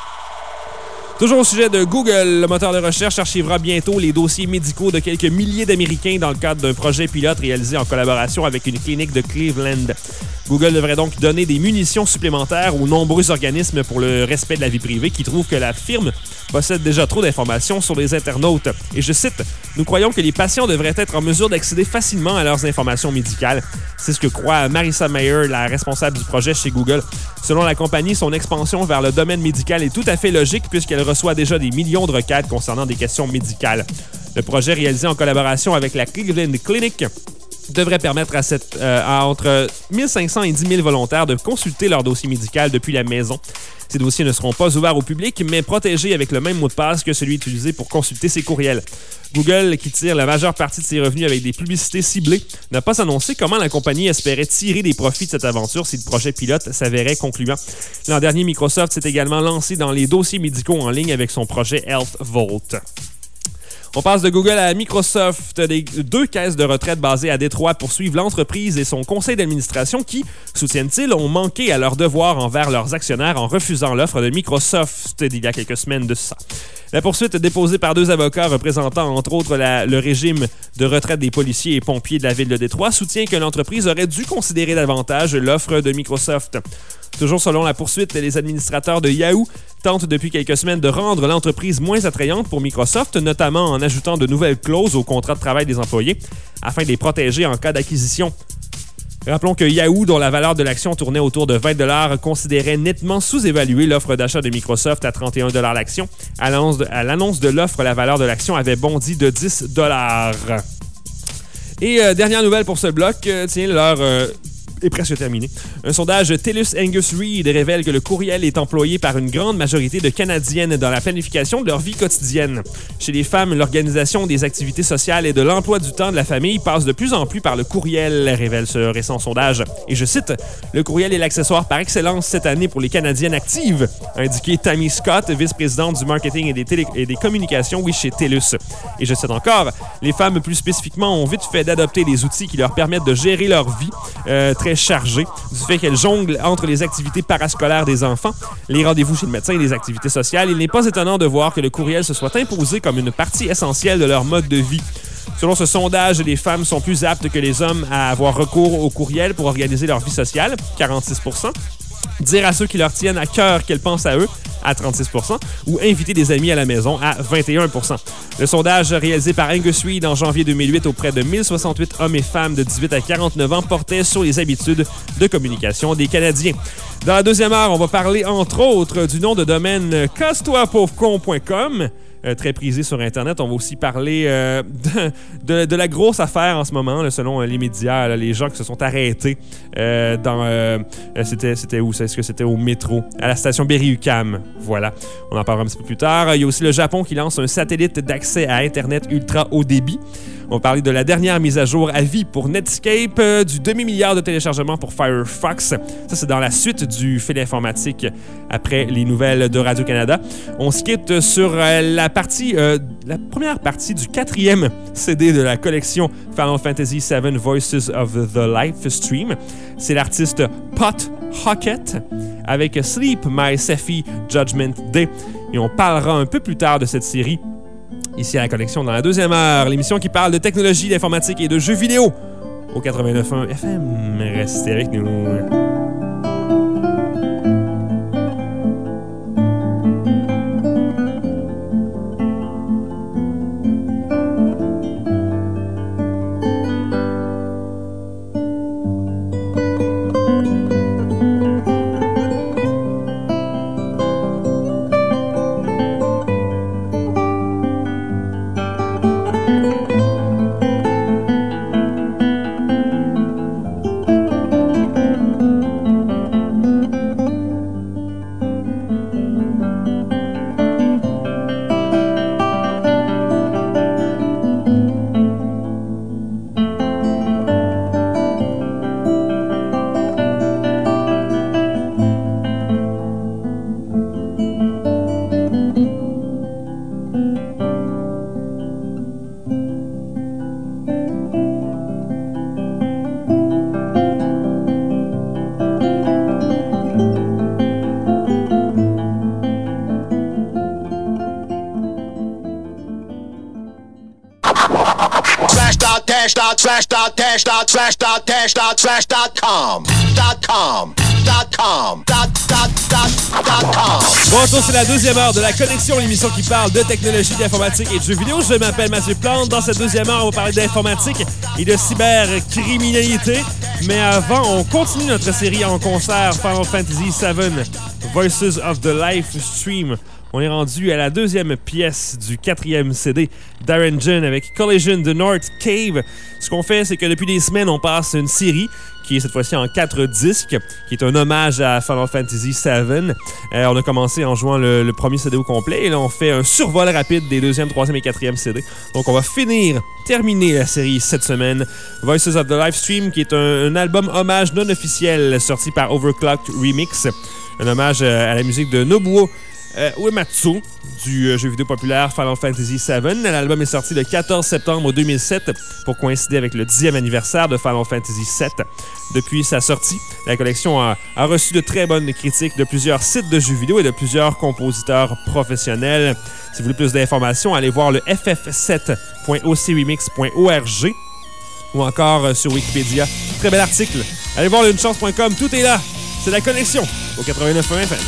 Toujours au sujet de Google, le moteur de recherche archivera bientôt les dossiers médicaux de quelques milliers d'Américains dans le cadre d'un projet pilote réalisé en collaboration avec une clinique de Cleveland. Google devrait donc donner des munitions supplémentaires aux nombreux organismes pour le respect de la vie privée qui trouvent que la firme possède déjà trop d'informations sur les internautes. Et je cite, « Nous croyons que les patients devraient être en mesure d'accéder facilement à leurs informations médicales. » C'est ce que croit Marissa Mayer, la responsable du projet chez Google. Selon la compagnie, son expansion vers le domaine médical est tout à fait logique puisqu'elle reçoit déjà des millions de requêtes concernant des questions médicales. Le projet réalisé en collaboration avec la Cleveland Clinic devrait permettre à, cette, euh, à entre mille cinq cents et dix mille volontaires de consulter leur dossier médical depuis la maison. Ces dossiers ne seront pas ouverts au public, mais protégés avec le même mot de passe que celui utilisé pour consulter ses courriels. Google, qui tire la majeure partie de ses revenus avec des publicités ciblées, n'a pas annoncé comment la compagnie espérait tirer des profits de cette aventure si le projet pilote s'avérait concluant. L'an dernier, Microsoft s'est également lancé dans les dossiers médicaux en ligne avec son projet Health Vault. On passe de Google à Microsoft. Les deux caisses de retraite basées à Détroit poursuivent l'entreprise et son conseil d'administration qui, soutiennent-ils, ont manqué à leur devoir envers leurs actionnaires en refusant l'offre de Microsoft d'il y a quelques semaines de ça. La poursuite déposée par deux avocats représentant entre autres la, le régime de retraite des policiers et pompiers de la ville de Détroit soutient que l'entreprise aurait dû considérer davantage l'offre de Microsoft. Toujours selon la poursuite, les administrateurs de Yahoo tentent depuis quelques semaines de rendre l'entreprise moins attrayante pour Microsoft, notamment en ajoutant de nouvelles clauses au contrat de travail des employés afin de les protéger en cas d'acquisition. Rappelons que Yahoo, dont la valeur de l'action tournait autour de vingt dollars, considérait nettement sous-évaluer l'offre d'achat de Microsoft à trente et un dollars l'action. À l'annonce de, à l'annonce de l'offre, la valeur de l'action avait bondi de dix dollars. Et euh, dernière nouvelle pour ce bloc, euh, tiens, l'heure euh, est presque terminé. Un sondage TELUS Angus Reid révèle que le courriel est employé par une grande majorité de Canadiennes dans la planification de leur vie quotidienne. Chez les femmes, l'organisation des activités sociales et de l'emploi du temps de la famille passe de plus en plus par le courriel, révèle ce récent sondage. Et je cite, « Le courriel est l'accessoire par excellence cette année pour les Canadiennes actives », a indiqué Tammy Scott, vice-présidente du marketing et des, télé- et des communications oui, chez TELUS. Et je cite encore, « Les femmes, plus spécifiquement, ont vite fait d'adopter des outils qui leur permettent de gérer leur vie euh, très chargée, du fait qu'elles jonglent entre les activités parascolaires des enfants, les rendez-vous chez le médecin et les activités sociales. Il n'est pas étonnant de voir que le courriel se soit imposé comme une partie essentielle de leur mode de vie. » Selon ce sondage, les femmes sont plus aptes que les hommes à avoir recours au courriel pour organiser leur vie sociale, quarante-six pour cent, dire à ceux qui leur tiennent à cœur qu'elles pensent à eux, à trente-six pour cent, ou inviter des amis à la maison, à vingt et un pour cent. Le sondage réalisé par Angus Reid en janvier deux mille huit auprès de mille soixante-huit hommes et femmes de dix-huit à quarante-neuf ans portait sur les habitudes de communication des Canadiens. Dans la deuxième heure, on va parler entre autres du nom de domaine casse toi pauvre con point com, euh, très prisé sur Internet. On va aussi parler euh, de, de, de la grosse affaire en ce moment, là, selon euh, les médias, là, les gens qui se sont arrêtés euh, dans... Euh, c'était, c'était où? Est-ce que c'était au métro? À la station Berry-UQAM. Voilà. On en parlera un petit peu plus tard. Il y a aussi le Japon qui lance un satellite d'accès à Internet ultra haut débit. On va parler de la dernière mise à jour à vie pour Netscape, euh, du demi-milliard de téléchargements pour Firefox. Ça, c'est dans la suite du fil informatique après les nouvelles de Radio-Canada. On se quitte sur euh, la partie, euh, la première partie du quatrième C D de la collection Final Fantasy sept Voices of the Life Stream. C'est l'artiste Pot Hocket avec Sleep My Sephi Judgment Day. Et on parlera un peu plus tard de cette série ici à la Connexion dans la deuxième heure, l'émission qui parle de technologie, d'informatique et de jeux vidéo au quatre-vingt-neuf point un F M. Restez avec nous. slash dot dash dot slash dot dash dot slash dot com dot com dot com dot dot dot dot com. Bonjour, c'est la deuxième heure de la Connexion, l'émission qui parle de technologie, d'informatique et de jeux vidéo. Je m'appelle Mathieu Plante. Dans cette deuxième heure, on va parler d'informatique et de cybercriminalité. Mais avant, on continue notre série en concert Final Fantasy sept Voices of the Life Stream. On est rendu à la deuxième pièce du quatrième C D d'Iron Jun avec Collision de North Cave. Ce qu'on fait, c'est que depuis des semaines, on passe une série qui est cette fois-ci en quatre disques, qui est un hommage à Final Fantasy sept. Euh, on a commencé en jouant le, le premier C D au complet, et là, on fait un survol rapide des deuxième, troisième et quatrième C D. Donc, on va finir, terminer la série cette semaine. Voices of the Livestream, qui est un, un album hommage non officiel sorti par Overclocked Remix. Un hommage à la musique de Nobuo Euh, Uematsu, du euh, jeu vidéo populaire Final Fantasy sept. L'album est sorti le quatorze septembre deux mille sept pour coïncider avec le dixième anniversaire de Final Fantasy sept. Depuis sa sortie, la collection a, a reçu de très bonnes critiques de plusieurs sites de jeux vidéo et de plusieurs compositeurs professionnels. Si vous voulez plus d'informations, allez voir le f f sept point o c remix point org ou encore euh, sur Wikipédia. Très bel article. Allez voir le une chance point com, tout est là. C'est la Connexion au quatre-vingt-neuf point un F M.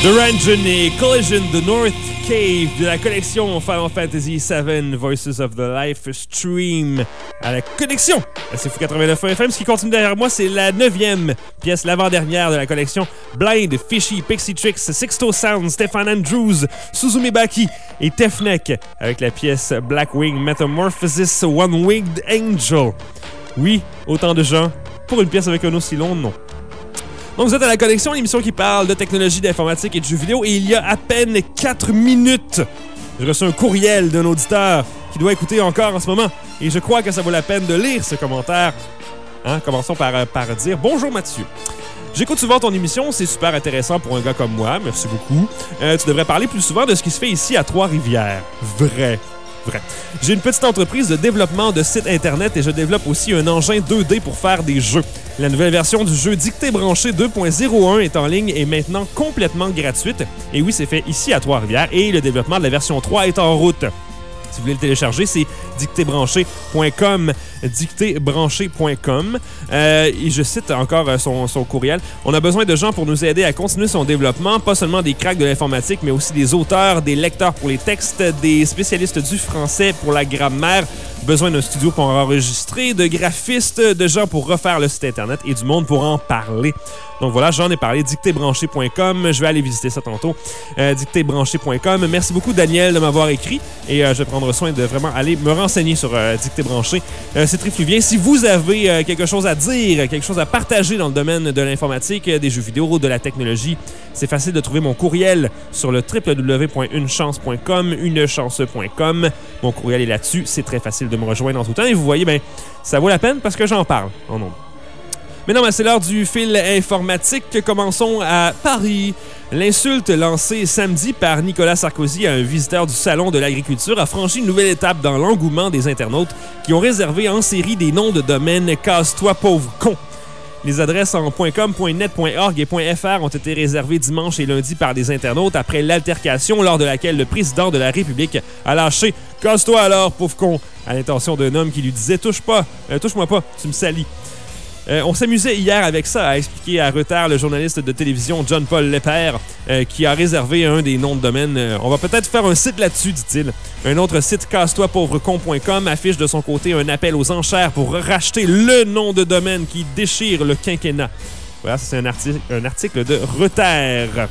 Durangon et Collision de North Cave de la collection Final Fantasy sept Voices of the Life Stream à la connexion C F U quatre-vingt-neuf F M. Ce qui continue derrière moi, c'est la neuvième pièce, l'avant-dernière de la collection Blind, Fishy, Pixie Tricks, Sixto Sound, Stefan Andrews, Suzume Baki et Tefnek avec la pièce Blackwing Metamorphosis One Winged Angel. Oui, autant de gens pour une pièce avec un aussi long nom. Donc vous êtes à la connexion, l'émission qui parle de technologie, d'informatique et de jeux vidéo. Et il y a à peine quatre minutes, j'ai reçu un courriel d'un auditeur qui doit écouter encore en ce moment. Et je crois que ça vaut la peine de lire ce commentaire. Hein? Commençons par, par dire « Bonjour Mathieu. J'écoute souvent ton émission, c'est super intéressant pour un gars comme moi. Merci beaucoup. Euh, tu devrais parler plus souvent de ce qui se fait ici à Trois-Rivières. Vrai. Vrai. J'ai une petite entreprise de développement de sites Internet et je développe aussi un engin deux D pour faire des jeux. La nouvelle version du jeu Dictée Branchée deux point zéro un est en ligne et maintenant complètement gratuite. Et oui, c'est fait ici à Trois-Rivières et le développement de la version trois est en route. Si vous voulez le télécharger, c'est dictée branchée point com. dictée branchée point com. Euh, et je cite encore son, son courriel. On a besoin de gens pour nous aider à continuer son développement, pas seulement des cracks de l'informatique, mais aussi des auteurs, des lecteurs pour les textes, des spécialistes du français pour la grammaire. Besoin d'un studio pour enregistrer, de graphistes, de gens pour refaire le site Internet et du monde pour en parler. Donc voilà, j'en ai parlé, dictée branchée point com. Je vais aller visiter ça tantôt. Euh, dictée branchée point com. Merci beaucoup, Daniel, de m'avoir écrit. Et euh, je vais prendre soin de vraiment aller me renseigner sur euh, Dictée Branchée. Euh, c'est très fluvien. Si vous avez euh, quelque chose à dire, quelque chose à partager dans le domaine de l'informatique, des jeux vidéo, de la technologie, c'est facile de trouver mon courriel sur le w w w point une chance point com, unechance point com. Mon courriel est là-dessus. C'est très facile de me rejoindre en tout temps. Et vous voyez, ben, ça vaut la peine parce que j'en parle en nombre. Mais non, mais c'est l'heure du fil informatique. Commençons à Paris. L'insulte lancée samedi par Nicolas Sarkozy à un visiteur du Salon de l'agriculture a franchi une nouvelle étape dans l'engouement des internautes qui ont réservé en série des noms de domaine « Casse-toi, pauvre con ». Les adresses en .com, .net, .org et .fr ont été réservées dimanche et lundi par des internautes après l'altercation lors de laquelle le président de la République a lâché « Casse-toi alors, pauvre con » à l'intention d'un homme qui lui disait « Touche pas, euh, touche-moi pas, tu me salis ». Euh, on s'amusait hier avec ça, à expliquer à retard le journaliste de télévision John-Paul Lepère, euh, qui a réservé un des noms de domaine. Euh, on va peut-être faire un site là-dessus, dit-il. Un autre site, casse-toi pauvre con point com, affiche de son côté un appel aux enchères pour racheter le nom de domaine qui déchire le quinquennat. Voilà, c'est un, arti- un article de Reuters.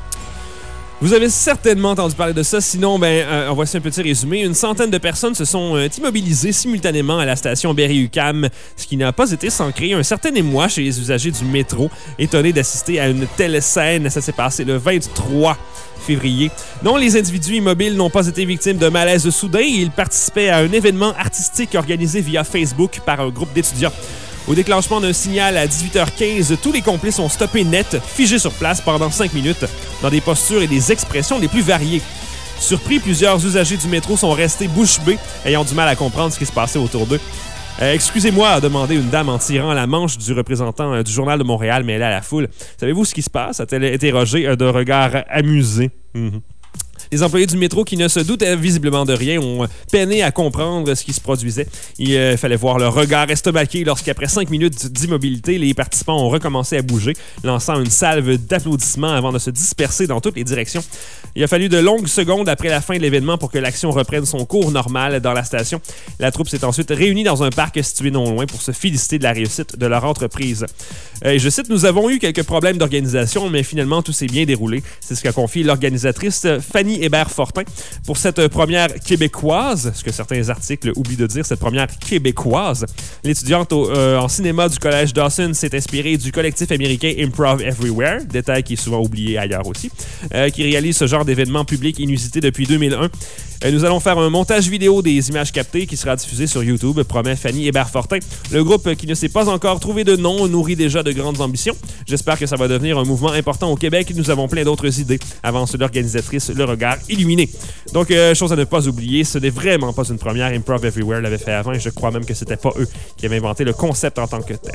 Vous avez certainement entendu parler de ça, sinon, ben, euh, voici un petit résumé. Une centaine de personnes se sont euh, immobilisées simultanément à la station Berry-UQAM, ce qui n'a pas été sans créer un certain émoi chez les usagers du métro, étonnés d'assister à une telle scène. Ça s'est passé le vingt-trois février. Non, les individus immobiles n'ont pas été victimes de malaise soudain. Ils participaient à un événement artistique organisé via Facebook par un groupe d'étudiants. Au déclenchement d'un signal à dix-huit heures quinze, tous les complices ont stoppé net, figés sur place pendant cinq minutes, dans des postures et des expressions les plus variées. Surpris, plusieurs usagers du métro sont restés bouche bée, ayant du mal à comprendre ce qui se passait autour d'eux. Euh, excusez-moi, a demandé une dame en tirant la manche du représentant euh, du Journal de Montréal, mais elle est à la foule. Savez-vous ce qui se passe? A-t-elle interrogé euh, d'un regard amusé. Mm-hmm. Les employés du métro, qui ne se doutaient visiblement de rien, ont peiné à comprendre ce qui se produisait. Il euh, fallait voir leur regard estomaqué lorsqu'après cinq minutes d'immobilité, les participants ont recommencé à bouger, lançant une salve d'applaudissements avant de se disperser dans toutes les directions. Il a fallu de longues secondes après la fin de l'événement pour que l'action reprenne son cours normal dans la station. La troupe s'est ensuite réunie dans un parc situé non loin pour se féliciter de la réussite de leur entreprise. Euh, je cite, « Nous avons eu quelques problèmes d'organisation, mais finalement, tout s'est bien déroulé. » C'est ce qu'a confié l'organisatrice Fanny Hébert-Fortin. Pour cette première québécoise, ce que certains articles oublient de dire, cette première québécoise, l'étudiante au, euh, en cinéma du collège Dawson s'est inspirée du collectif américain Improv Everywhere, détail qui est souvent oublié ailleurs aussi, euh, qui réalise ce genre d'événements publics inusités depuis deux mille un. Euh, nous allons faire un montage vidéo des images captées qui sera diffusé sur YouTube, promet Fanny Hébert-Fortin. Le groupe, qui ne s'est pas encore trouvé de nom, nourrit déjà de grandes ambitions. J'espère que ça va devenir un mouvement important au Québec. Nous avons plein d'autres idées, avance l'organisatrice Le Regard Illuminé. Donc, euh, chose à ne pas oublier, ce n'est vraiment pas une première. Improv Everywhere l'avait fait avant et je crois même que c'était pas eux qui avaient inventé le concept en tant que tel.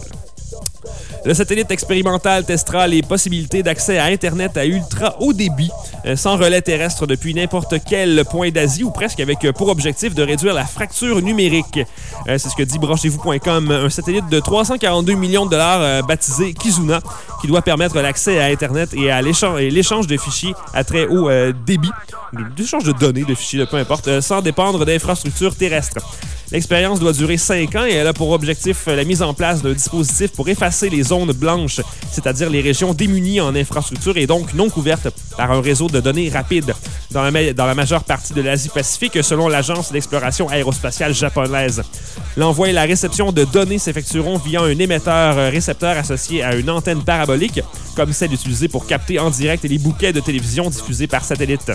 Le satellite expérimental testera les possibilités d'accès à Internet à ultra haut débit euh, sans relais terrestre depuis n'importe quel point d'Asie ou presque, avec euh, pour objectif de réduire la fracture numérique. Euh, c'est ce que dit branchez-vous point com, un satellite de trois cent quarante-deux millions de dollars euh, baptisé Kizuna qui doit permettre l'accès à Internet et à l'échange, et l'échange de fichiers à très haut euh, débit, l'échange de données, de fichiers, de peu importe, euh, sans dépendre d'infrastructures terrestres. L'expérience doit durer cinq ans et elle a pour objectif la mise en place d'un dispositif pour effacer les zones blanches, c'est-à-dire les régions démunies en infrastructure et donc non couvertes par un réseau de données rapide dans la, ma- dans la majeure partie de l'Asie-Pacifique, selon l'Agence d'exploration aérospatiale japonaise. L'envoi et la réception de données s'effectueront via un émetteur-récepteur associé à une antenne parabolique, comme celle utilisée pour capter en direct les bouquets de télévision diffusés par satellite.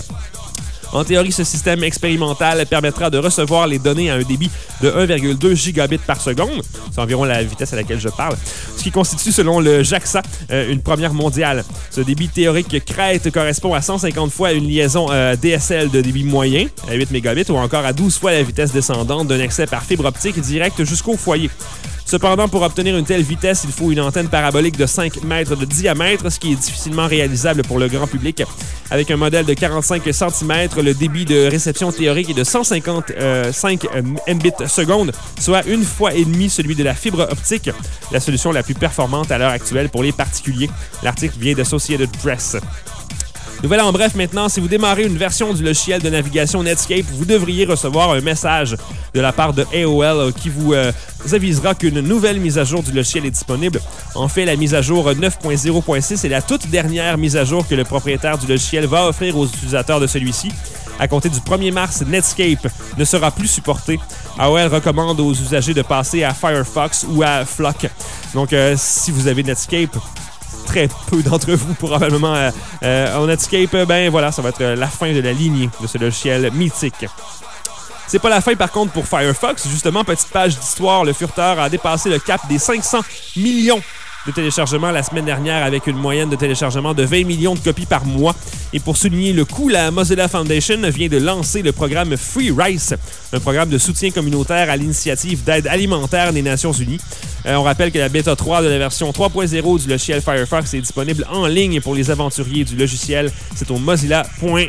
En théorie, ce système expérimental permettra de recevoir les données à un débit de un virgule deux gigabits par seconde. C'est environ la vitesse à laquelle je parle. Ce qui constitue, selon le JAXA, euh, une première mondiale. Ce débit théorique crête correspond à cent cinquante fois une liaison euh, D S L de débit moyen, à huit mégabits, ou encore à douze fois la vitesse descendante d'un accès par fibre optique directe jusqu'au foyer. Cependant, pour obtenir une telle vitesse, il faut une antenne parabolique de cinq mètres de diamètre, ce qui est difficilement réalisable pour le grand public. Avec un modèle de quarante-cinq centimètres, le débit de réception théorique est de cent cinquante-cinq mbits seconde, soit une fois et demi celui de la fibre optique, la solution la plus performante à l'heure actuelle pour les particuliers. L'article vient d'Associated Press. Nouvelle en bref maintenant, si vous démarrez une version du logiciel de navigation Netscape, vous devriez recevoir un message de la part de A O L qui vous euh, avisera qu'une nouvelle mise à jour du logiciel est disponible. En fait, la mise à jour neuf point zéro point six est la toute dernière mise à jour que le propriétaire du logiciel va offrir aux utilisateurs de celui-ci. À compter du premier mars, Netscape ne sera plus supporté. A O L recommande aux usagers de passer à Firefox ou à Flock. Donc, euh, si vous avez Netscape, très peu d'entre vous probablement euh, euh, en Netscape, ben voilà, ça va être la fin de la lignée de ce logiciel mythique. C'est pas la fin par contre pour Firefox. Justement, petite page d'histoire, le furteur a dépassé le cap des cinq cents millions de téléchargements la semaine dernière avec une moyenne de téléchargement de vingt millions de copies par mois. Et pour souligner le coup, la Mozilla Foundation vient de lancer le programme Free Rice, un programme de soutien communautaire à l'initiative d'aide alimentaire des Nations Unies. Euh, on rappelle que la bêta trois de la version trois point zéro du logiciel Firefox est disponible en ligne pour les aventuriers du logiciel. C'est au mozilla point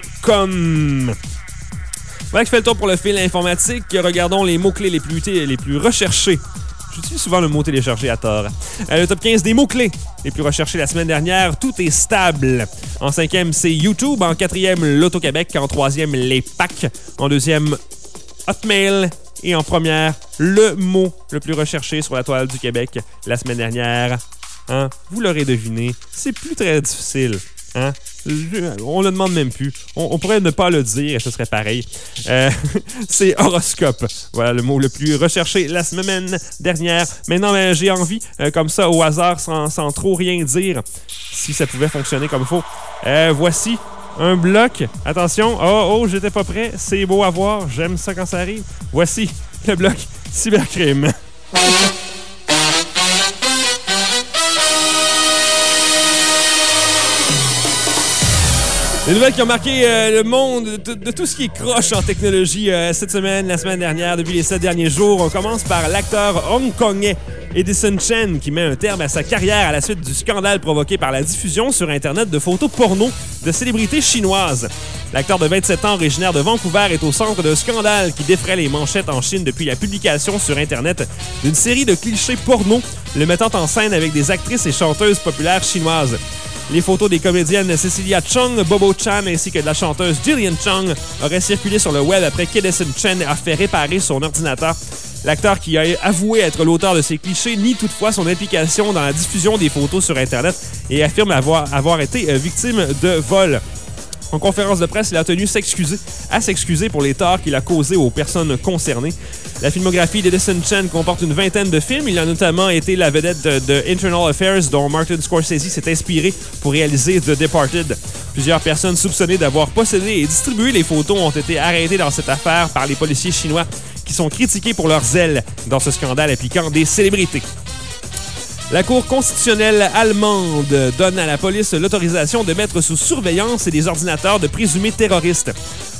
com. Voilà qui fait le tour pour le fil informatique. Regardons les mots-clés les plus, les plus recherchés. J'utilise souvent le mot télécharger à tort. Euh, le top quinze des mots-clés les plus recherchés la semaine dernière, tout est stable. En cinquième, c'est YouTube. En quatrième, l'Auto-Québec. En troisième, les packs. En deuxième, Hotmail. Et en première, le mot le plus recherché sur la toile du Québec la semaine dernière. Hein? Vous l'aurez deviné, c'est plus très difficile. Hein? On le demande même plus. On, on pourrait ne pas le dire et ce serait pareil. Euh, c'est horoscope. Voilà le mot le plus recherché la semaine dernière. Maintenant, ben, j'ai envie, euh, comme ça, au hasard, sans, sans trop rien dire, si ça pouvait fonctionner comme il faut. Euh, voici un bloc. Attention. Oh, oh, j'étais pas prêt. C'est beau à voir. J'aime ça quand ça arrive. Voici le bloc cybercrime. Les nouvelles qui ont marqué euh, le monde de, de tout ce qui est croche en technologie euh, cette semaine, la semaine dernière, depuis les sept derniers jours. On commence par l'acteur hongkongais Edison Chen qui met un terme à sa carrière à la suite du scandale provoqué par la diffusion sur Internet de photos porno de célébrités chinoises. L'acteur de vingt-sept ans, originaire de Vancouver, est au centre d'un scandale qui défraie les manchettes en Chine depuis la publication sur Internet d'une série de clichés porno le mettant en scène avec des actrices et chanteuses populaires chinoises. Les photos des comédiennes Cecilia Chung, Bobo Chan ainsi que de la chanteuse Jillian Chung auraient circulé sur le web après qu'Edison Chen a fait réparer son ordinateur. L'acteur, qui a avoué être l'auteur de ces clichés, nie toutefois son implication dans la diffusion des photos sur Internet et affirme avoir, avoir été victime de vol. En conférence de presse, il a tenu s'excuser, à s'excuser pour les torts qu'il a causés aux personnes concernées. La filmographie d'Edison Chen comporte une vingtaine de films. Il a notamment été la vedette de, de Internal Affairs, dont Martin Scorsese s'est inspiré pour réaliser The Departed. Plusieurs personnes soupçonnées d'avoir possédé et distribué les photos ont été arrêtées dans cette affaire par les policiers chinois qui sont critiqués pour leur zèle dans ce scandale impliquant des célébrités. La Cour constitutionnelle allemande donne à la police l'autorisation de mettre sous surveillance des ordinateurs de présumés terroristes.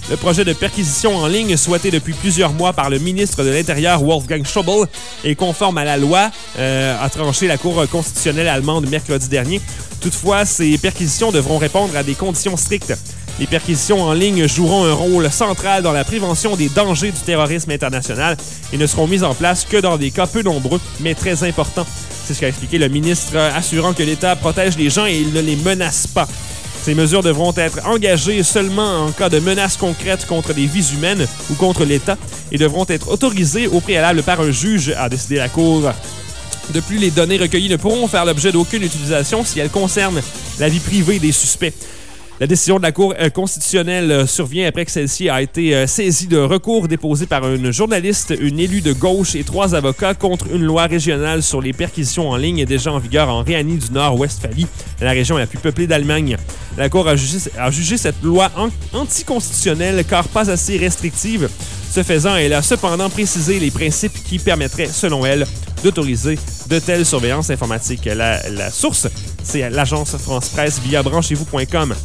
Le projet de perquisition en ligne souhaité depuis plusieurs mois par le ministre de l'Intérieur Wolfgang Schäuble est conforme à la loi, euh, a tranché la Cour constitutionnelle allemande mercredi dernier. Toutefois, ces perquisitions devront répondre à des conditions strictes. Les perquisitions en ligne joueront un rôle central dans la prévention des dangers du terrorisme international et ne seront mises en place que dans des cas peu nombreux, mais très importants. C'est ce qu'a expliqué le ministre, assurant que l'État protège les gens et il ne les menace pas. Ces mesures devront être engagées seulement en cas de menaces concrètes contre des vies humaines ou contre l'État et devront être autorisées au préalable par un juge, a décidé la Cour. De plus, les données recueillies ne pourront faire l'objet d'aucune utilisation si elles concernent la vie privée des suspects. La décision de la Cour constitutionnelle survient après que celle-ci a été saisie d'un recours déposé par une journaliste, une élue de gauche et trois avocats contre une loi régionale sur les perquisitions en ligne déjà en vigueur en Rhénanie du Nord-Westphalie, la région la plus peuplée d'Allemagne. La Cour a jugé, a jugé cette loi an- anticonstitutionnelle car pas assez restrictive. Ce faisant, elle a cependant précisé les principes qui permettraient, selon elle, d'autoriser de telles surveillances informatiques. La, la source, c'est l'agence France-Presse via branchez-vous point com.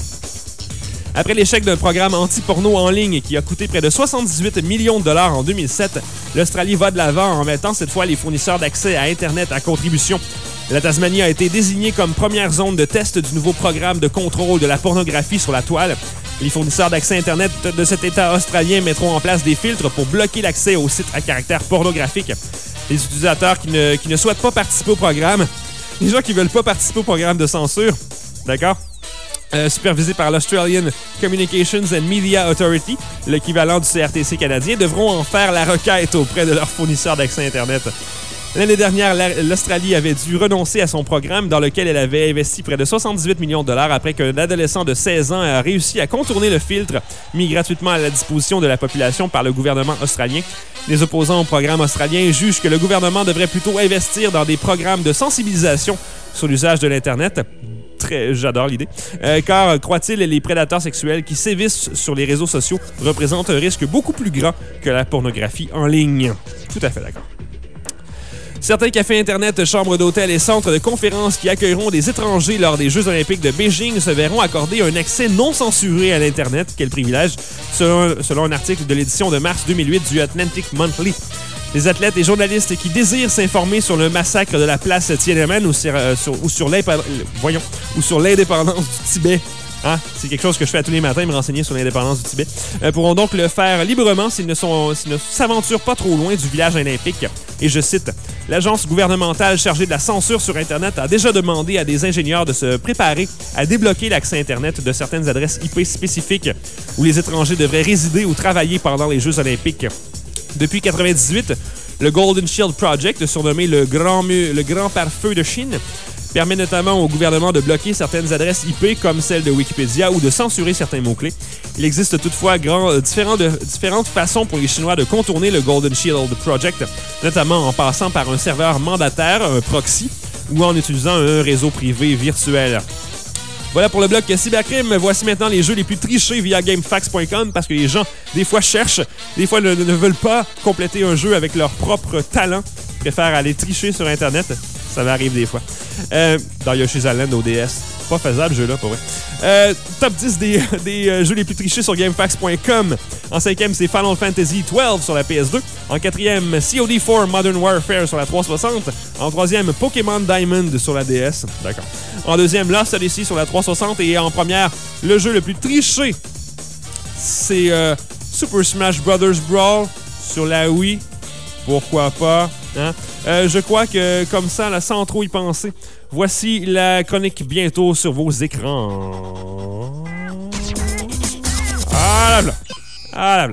Après l'échec d'un programme anti-porno en ligne qui a coûté près de soixante-dix-huit millions de dollars en deux mille sept, l'Australie va de l'avant en mettant cette fois les fournisseurs d'accès à Internet à contribution. La Tasmanie a été désignée comme première zone de test du nouveau programme de contrôle de la pornographie sur la toile. Les fournisseurs d'accès Internet de cet État australien mettront en place des filtres pour bloquer l'accès aux sites à caractère pornographique. Les utilisateurs qui ne, qui ne souhaitent pas participer au programme, les gens qui ne veulent pas participer au programme de censure, d'accord? Euh, supervisés par l'Australian Communications and Media Authority, l'équivalent du C R T C canadien, devront en faire la requête auprès de leurs fournisseurs d'accès Internet. L'année dernière, l'Australie avait dû renoncer à son programme dans lequel elle avait investi près de soixante-dix-huit millions de dollars après qu'un adolescent de seize ans a réussi à contourner le filtre mis gratuitement à la disposition de la population par le gouvernement australien. Les opposants au programme australien jugent que le gouvernement devrait plutôt investir dans des programmes de sensibilisation sur l'usage de l'Internet. Très, j'adore l'idée. Euh, car, croit-il, les prédateurs sexuels qui sévissent sur les réseaux sociaux représentent un risque beaucoup plus grand que la pornographie en ligne. Tout à fait d'accord. Certains cafés Internet, chambres d'hôtels et centres de conférences qui accueilleront des étrangers lors des Jeux olympiques de Beijing se verront accorder un accès non censuré à l'Internet. Quel privilège, selon, selon un article de l'édition de mars deux mille huit du Atlantic Monthly. Les athlètes et journalistes qui désirent s'informer sur le massacre de la place Tiananmen ou sur, euh, sur, ou sur voyons, ou sur l'indépendance du Tibet, hein? C'est quelque chose que je fais à tous les matins, me renseigner sur l'indépendance du Tibet, euh, pourront donc le faire librement s'ils ne, sont, s'ils ne s'aventurent pas trop loin du village olympique. Et je cite, « L'agence gouvernementale chargée de la censure sur Internet a déjà demandé à des ingénieurs de se préparer à débloquer l'accès Internet de certaines adresses I P spécifiques où les étrangers devraient résider ou travailler pendant les Jeux olympiques. » Depuis mille neuf cent quatre-vingt-dix-huit, le Golden Shield Project, surnommé le Grand, le Grand Pare-Feu de Chine, permet notamment au gouvernement de bloquer certaines adresses I P comme celle de Wikipédia ou de censurer certains mots-clés. Il existe toutefois grand, différents de, différentes façons pour les Chinois de contourner le Golden Shield Project, notamment en passant par un serveur mandataire, un proxy, ou en utilisant un réseau privé virtuel. Voilà pour le bloc Cybercrime. Voici maintenant les jeux les plus trichés via GameFAQs point com parce que les gens, des fois, cherchent, des fois, ne, ne veulent pas compléter un jeu avec leur propre talent. Ils préfèrent aller tricher sur Internet. Ça m'arrive des fois. Euh, dans Yoshi's Island O D S. Pas faisable, ce jeu-là, pour vrai. Euh, top dix des, des euh, jeux les plus trichés sur GameFAQs point com. En cinquième, c'est Final Fantasy douze sur la P S deux. En quatrième, C O D quatre Modern Warfare sur la trois cent soixante. En troisième, Pokémon Diamond sur la D S. D'accord. En deuxième, Lost Odyssey sur la trois cent soixante. Et en première, le jeu le plus triché, c'est euh, Super Smash Bros. Brawl sur la Wii. Pourquoi pas, hein? Euh, je crois que, comme ça, là, sans trop y penser, voici la chronique bientôt sur vos écrans. Ah là là! Ah là là!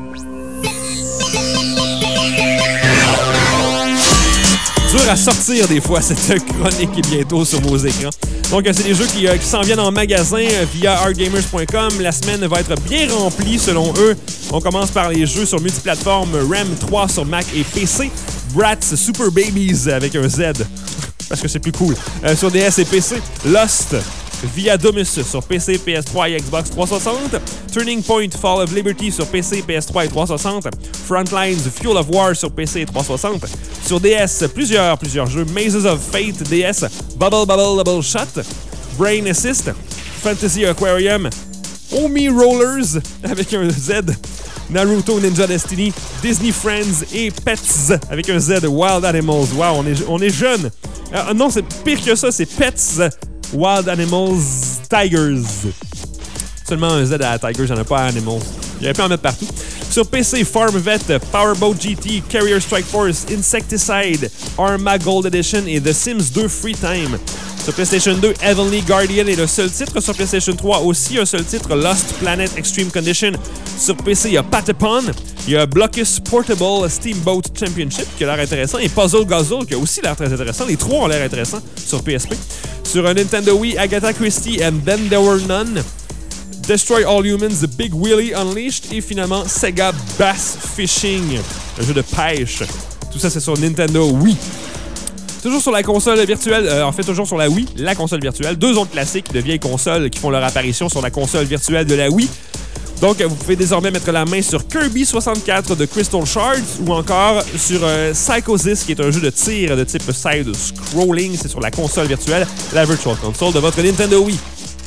Dur à sortir des fois cette chronique est bientôt sur vos écrans. Donc c'est des jeux qui, euh, qui s'en viennent en magasin euh, via hardgamers point com. La semaine va être bien remplie selon eux. On commence par les jeux sur multiplateforme RAM trois sur Mac et P C. Bratz Super Babies avec un Z parce que c'est plus cool. Euh, sur D S et P C, Lost via Domus sur P C, P S trois et Xbox trois cent soixante. Turning Point Fall of Liberty sur P C, P S trois et trois cent soixante. Frontlines Fuel of War sur P C et trois cent soixante. Sur D S, plusieurs, plusieurs jeux. Mazes of Fate, D S, Bubble Bubble Bubble Shot, Brain Assist, Fantasy Aquarium, Omi Rollers avec un Z, Naruto Ninja Destiny, Disney Friends et Pets avec un Z, Wild Animals. Wow, on est, on est jeune. Euh, non, c'est pire que ça, c'est Pets, Wild Animals, Tigers. Seulement un Z à Tigers, il n'y en a pas à Animals. Il y aurait pu en mettre partout. Sur P C, Farmvet, Powerboat G T, Carrier Strike Force, Insecticide, Arma Gold Edition et The Sims deux Free Time. Sur PlayStation deux, Heavenly Guardian est le seul titre. Sur PlayStation trois, aussi un seul titre, Lost Planet Extreme Condition. Sur P C, il y a Patapon, il y a Blockus Portable Steamboat Championship qui a l'air intéressant et Puzzle Guzzle qui a aussi l'air très intéressant. Les trois ont l'air intéressants sur P S P. Sur un Nintendo Wii, Agatha Christie and Then There Were None, Destroy All Humans, The Big Willy Unleashed et finalement Sega Bass Fishing, un jeu de pêche. Tout ça, c'est sur Nintendo Wii. Toujours sur la console virtuelle, euh, en fait toujours sur la Wii, la console virtuelle. Deux autres classiques de vieilles consoles qui font leur apparition sur la console virtuelle de la Wii. Donc, vous pouvez désormais mettre la main sur Kirby soixante-quatre de Crystal Shards ou encore sur euh, Psychosis, qui est un jeu de tir de type side-scrolling. C'est sur la console virtuelle, la Virtual Console de votre Nintendo Wii.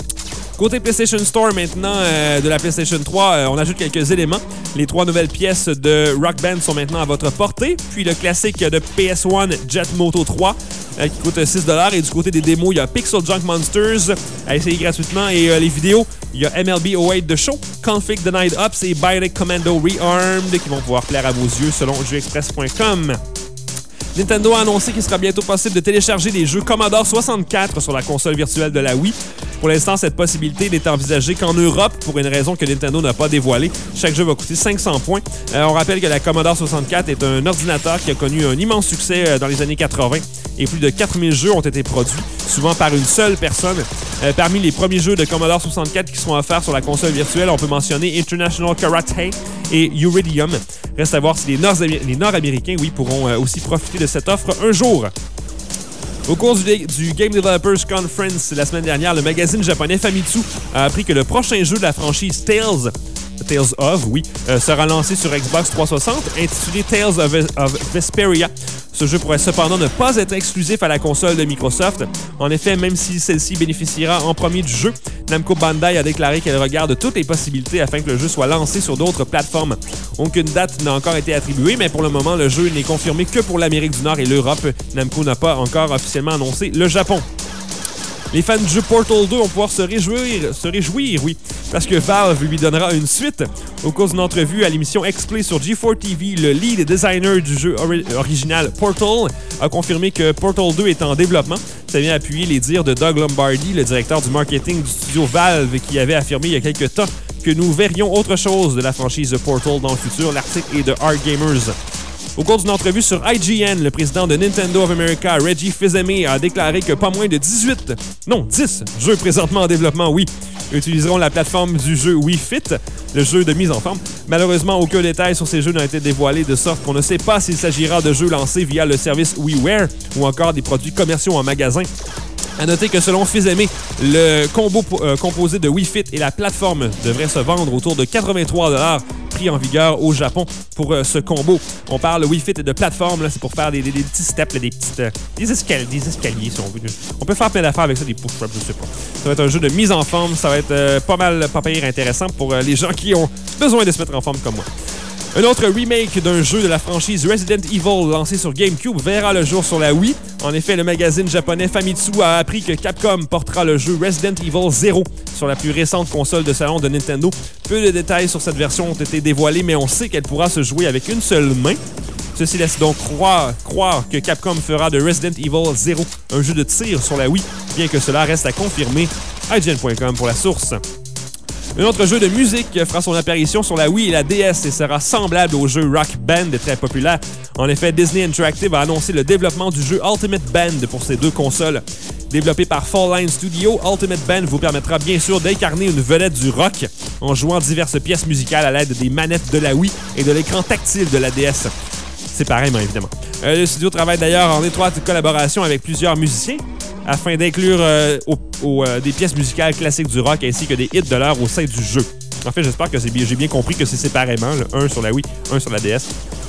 Côté PlayStation Store maintenant, euh, de la PlayStation trois, euh, on ajoute quelques éléments. Les trois nouvelles pièces de Rock Band sont maintenant à votre portée. Puis le classique de P S un Jet Moto trois euh, qui coûte six dollars. Et du côté des démos, il y a Pixel Junk Monsters à essayer gratuitement. Et euh, les vidéos, il y a M L B oh eight The Show, Config Denied Ups et Bionic Commando Rearmed qui vont pouvoir plaire à vos yeux selon jeux express point com. Nintendo a annoncé qu'il sera bientôt possible de télécharger des jeux Commodore soixante-quatre sur la console virtuelle de la Wii. Pour l'instant, cette possibilité n'est envisagée qu'en Europe pour une raison que Nintendo n'a pas dévoilée. Chaque jeu va coûter cinq cents points. Euh, on rappelle que la Commodore soixante-quatre est un ordinateur qui a connu un immense succès euh, dans les années quatre-vingt et plus de quatre mille jeux ont été produits, souvent par une seule personne. Euh, parmi les premiers jeux de Commodore soixante-quatre qui seront offerts sur la console virtuelle, on peut mentionner International Karate et Uridium. Reste à voir si les Nord-Américains, les Nord-Américains, oui, pourront euh, aussi profiter de cette offre un jour. Au cours du, du Game Developers Conference la semaine dernière, le magazine japonais Famitsu a appris que le prochain jeu de la franchise Tales, Tales of, oui, euh, sera lancé sur Xbox trois cent soixante, intitulé Tales of, of Vesperia. Ce jeu pourrait cependant ne pas être exclusif à la console de Microsoft. En effet, même si celle-ci bénéficiera en premier du jeu, Namco Bandai a déclaré qu'elle regarde toutes les possibilités afin que le jeu soit lancé sur d'autres plateformes. Aucune date n'a encore été attribuée, mais pour le moment, le jeu n'est confirmé que pour l'Amérique du Nord et l'Europe. Namco n'a pas encore officiellement annoncé le Japon. Les fans du jeu Portal deux vont pouvoir se réjouir, se réjouir, oui, parce que Valve lui donnera une suite. Au cours d'une entrevue à l'émission X-Play sur G quatre T V, le lead designer du jeu ori- original Portal a confirmé que Portal deux est en développement. Ça vient appuyer les dires de Doug Lombardi, le directeur du marketing du studio Valve, qui avait affirmé il y a quelques temps que nous verrions autre chose de la franchise Portal dans le futur. L'article est de Art Gamers. Au cours d'une entrevue sur I G N, le président de Nintendo of America, Reggie Fils-Aimé, a déclaré que pas moins de dix-huit, non dix jeux présentement en développement, oui, utiliseront la plateforme du jeu Wii Fit, le jeu de mise en forme. Malheureusement, aucun détail sur ces jeux n'a été dévoilé, de sorte qu'on ne sait pas s'il s'agira de jeux lancés via le service WiiWare ou encore des produits commerciaux en magasin. À noter que selon Fils-Aimé, le combo euh, composé de Wii Fit et la plateforme devrait se vendre autour de quatre-vingt-trois dollars, prix en vigueur au Japon pour euh, ce combo. On parle Wii Fit et de plateforme, là, c'est pour faire des, des, des petits steps, là, des, petites, euh, des, escaliers, des escaliers si on veut. On peut faire plein d'affaires avec ça, des push-ups, je sais pas. Ça va être un jeu de mise en forme, ça va être euh, pas mal, pas pire intéressant pour euh, les gens qui ont besoin de se mettre en forme comme moi. Un autre remake d'un jeu de la franchise Resident Evil lancé sur GameCube verra le jour sur la Wii. En effet, le magazine japonais Famitsu a appris que Capcom portera le jeu Resident Evil zéro sur la plus récente console de salon de Nintendo. Peu de détails sur cette version ont été dévoilés, mais on sait qu'elle pourra se jouer avec une seule main. Ceci laisse donc croire, croire que Capcom fera de Resident Evil zéro un jeu de tir sur la Wii, bien que cela reste à confirmer. I G N point com pour la source. Un autre jeu de musique fera son apparition sur la Wii et la D S et sera semblable au jeu Rock Band, très populaire. En effet, Disney Interactive a annoncé le développement du jeu Ultimate Band pour ces deux consoles. Développé par Fall Line Studio, Ultimate Band vous permettra bien sûr d'incarner une vedette du rock en jouant diverses pièces musicales à l'aide des manettes de la Wii et de l'écran tactile de la D S. C'est pareil, mais évidemment. Euh, le studio travaille d'ailleurs en étroite collaboration avec plusieurs musiciens afin d'inclure euh, au, au, euh, des pièces musicales classiques du rock ainsi que des hits de l'heure au sein du jeu. En fait, j'espère que c'est bien, j'ai bien compris que c'est séparément, là, un sur la Wii, un sur la D S.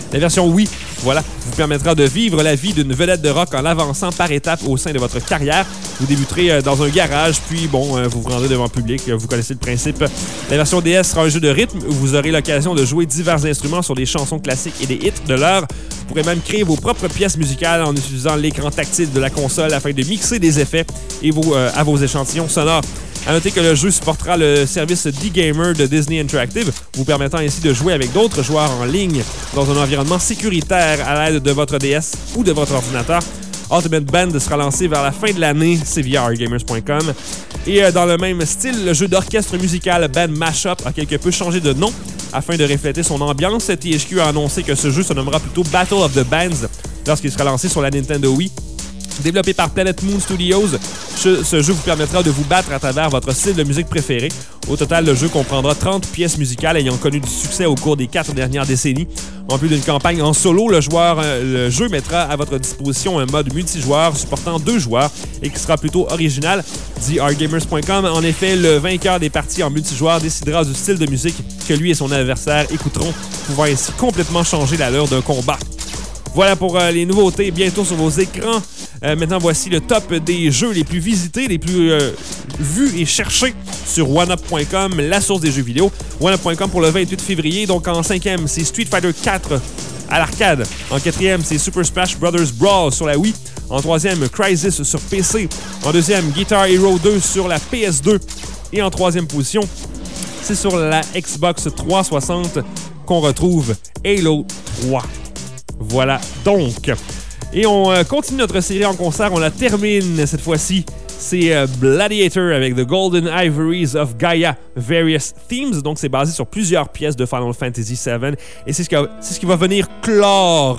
La version Wii, voilà, vous permettra de vivre la vie d'une vedette de rock en avançant par étapes au sein de votre carrière. Vous débuterez dans un garage, puis bon, vous vous rendrez devant le public. Vous connaissez le principe. La version D S sera un jeu de rythme où vous aurez l'occasion de jouer divers instruments sur des chansons classiques et des hits de l'heure. Vous pourrez même créer vos propres pièces musicales en utilisant l'écran tactile de la console afin de mixer des effets et vos, euh, à vos échantillons sonores. À noter que le jeu supportera le service D-Gamer de Disney Interactive, vous permettant ainsi de jouer avec d'autres joueurs en ligne dans un environnement sécuritaire à l'aide de votre D S ou de votre ordinateur. Ultimate Band sera lancé vers la fin de l'année, c'est via r gamers point com. Et euh, dans le même style, le jeu d'orchestre musical Band Mashup a quelque peu changé de nom afin de refléter son ambiance. T H Q a annoncé que ce jeu se nommera plutôt Battle of the Bands lorsqu'il sera lancé sur la Nintendo Wii. Développé par Planet Moon Studios, ce, ce jeu vous permettra de vous battre à travers votre style de musique préféré. Au total, le jeu comprendra trente pièces musicales ayant connu du succès au cours des quatre dernières décennies. En plus d'une campagne en solo, le, joueur, le jeu mettra à votre disposition un mode multijoueur supportant deux joueurs et qui sera plutôt original, dit r gamers point com. En effet, le vainqueur des parties en multijoueur décidera du style de musique que lui et son adversaire écouteront, pouvant ainsi complètement changer l'allure d'un combat. Voilà pour euh, les nouveautés bientôt sur vos écrans. Euh, maintenant, voici le top des jeux les plus visités, les plus euh, vus et cherchés sur one up point com, la source des jeux vidéo. one up point com pour le vingt-huit février. Donc en cinquième, c'est Street Fighter quatre à l'arcade. En quatrième, c'est Super Smash Brothers Brawl sur la Wii. En troisième, Crysis sur P C. En deuxième, Guitar Hero deux sur la P S deux. Et en troisième position, c'est sur la Xbox trois cent soixante qu'on retrouve Halo trois. Voilà donc. Et on euh, continue notre série en concert. On la termine cette fois-ci. C'est euh, Gladiator avec The Golden Ivories of Gaia Various Themes. Donc c'est basé sur plusieurs pièces de Final Fantasy sept. Et c'est ce, que, c'est ce qui va venir clore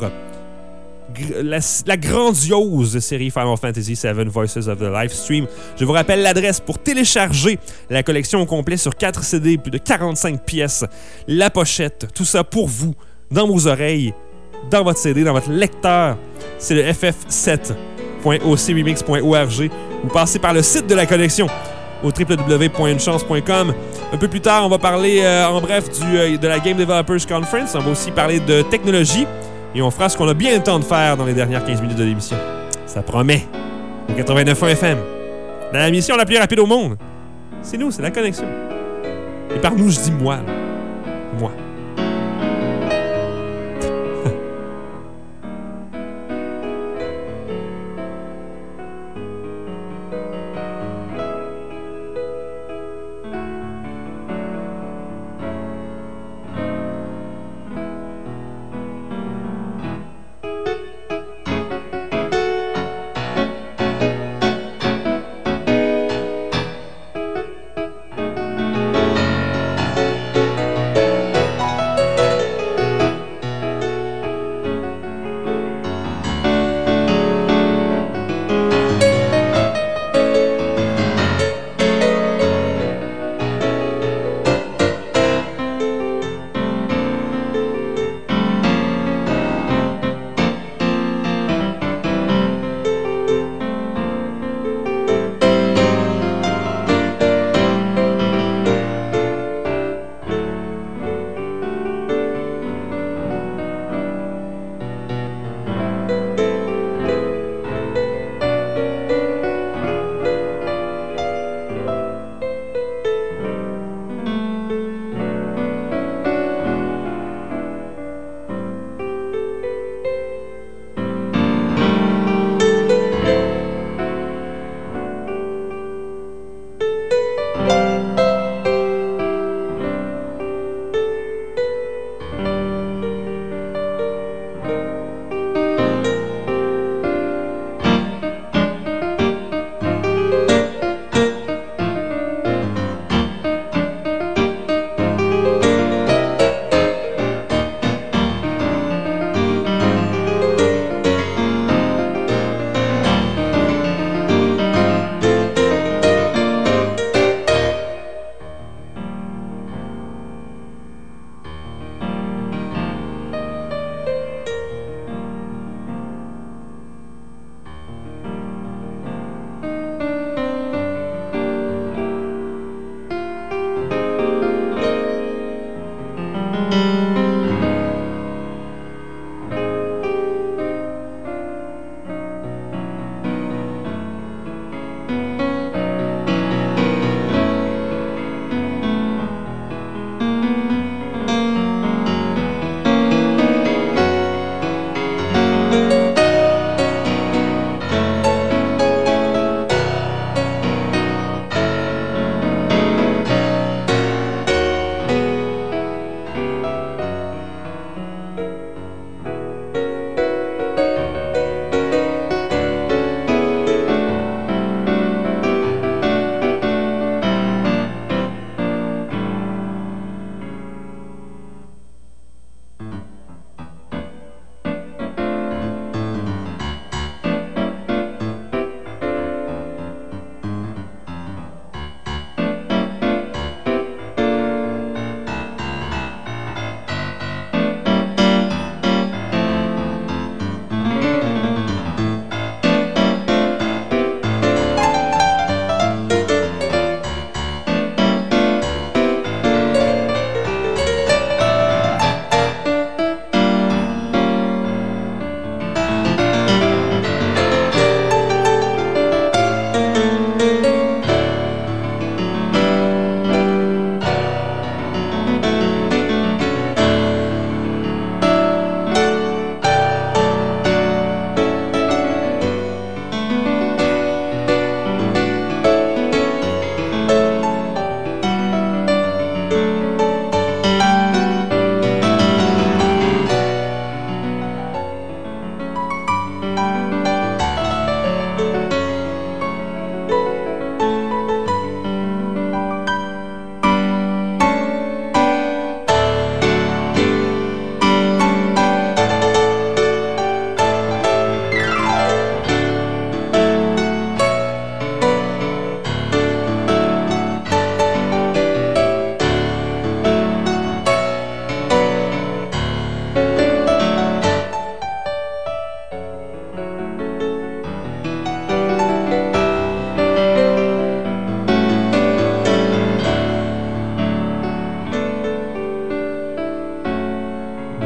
gr- la, la grandiose série Final Fantasy sept Voices of the Livestream. Je vous rappelle l'adresse pour télécharger la collection au complet sur quatre C D, plus de quarante-cinq pièces. La pochette, tout ça pour vous, dans vos oreilles, dans votre C D, dans votre lecteur. C'est le f f sept point o c remix point org. Vous passez par le site de la collection au w w w point une chance point com. Un peu plus tard, on va parler euh, en bref du, euh, de la Game Developers Conference. On va aussi parler de technologie et on fera ce qu'on a bien le temps de faire dans les dernières quinze minutes de l'émission. Ça promet. Au quatre-vingt-neuf point un F M. Dans l'émission la plus rapide au monde. C'est nous, c'est la connexion. Et par nous, je dis moi. Là. Moi.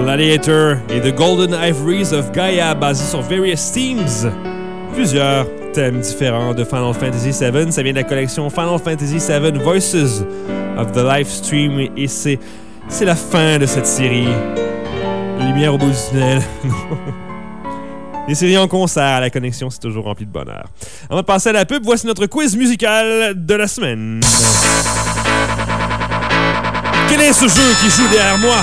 Gladiator et The Golden Ivories of Gaia, basé sur Various Themes. Plusieurs thèmes différents de Final Fantasy sept. Ça vient de la collection Final Fantasy sept Voices of the Livestream. Et c'est, c'est la fin de cette série. Lumière au bout du tunnel. Les séries en concert à la connexion, c'est toujours rempli de bonheur. Avant de passer à la pub, voici notre quiz musical de la semaine. Quel est ce jeu qui joue derrière moi?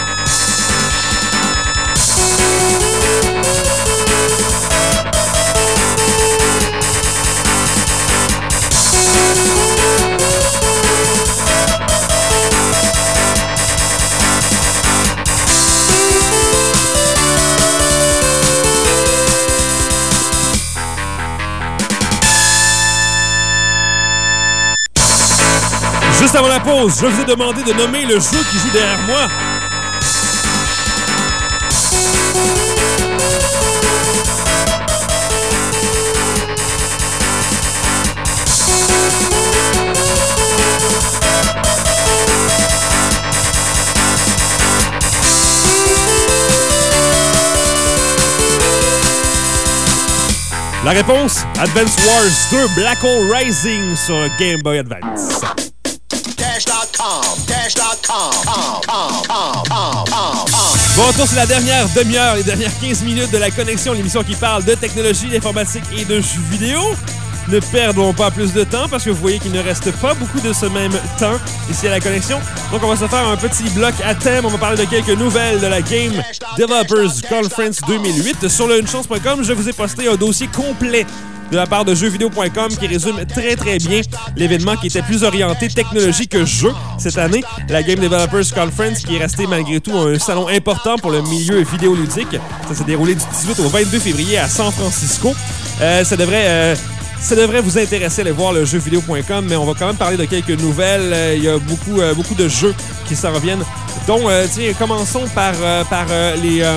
Juste avant la pause, je vous ai demandé de nommer le jeu qui joue derrière moi. La réponse, Advance Wars deux Black Hole Rising sur Game Boy Advance. Dash dot com, dash dot com. Bon retour sur la dernière demi-heure, les dernières quinze minutes de la connexion, l'émission qui parle de technologie, d'informatique et de jeux vidéo. Ne perdons pas plus de temps parce que vous voyez qu'il ne reste pas beaucoup de ce même temps ici à la connexion. Donc on va se faire un petit bloc à thème. On va parler de quelques nouvelles de la Game Developers Conference deux mille huit. Sur le une chance point com, je vous ai posté un dossier complet de la part de jeux vidéo point com qui résume très très bien l'événement qui était plus orienté technologie que jeu cette année. La Game Developers Conference qui est restée malgré tout un salon important pour le milieu vidéoludique. Ça s'est déroulé du dix-huit au vingt-deux février à San Francisco. Euh, ça devrait... Euh, Ça devrait vous intéresser d'aller voir le jeu vidéo point com, mais on va quand même parler de quelques nouvelles. Euh, il y a beaucoup, euh, beaucoup de jeux qui s'en reviennent. Donc, euh, tiens, commençons par, euh, par euh, les... Euh,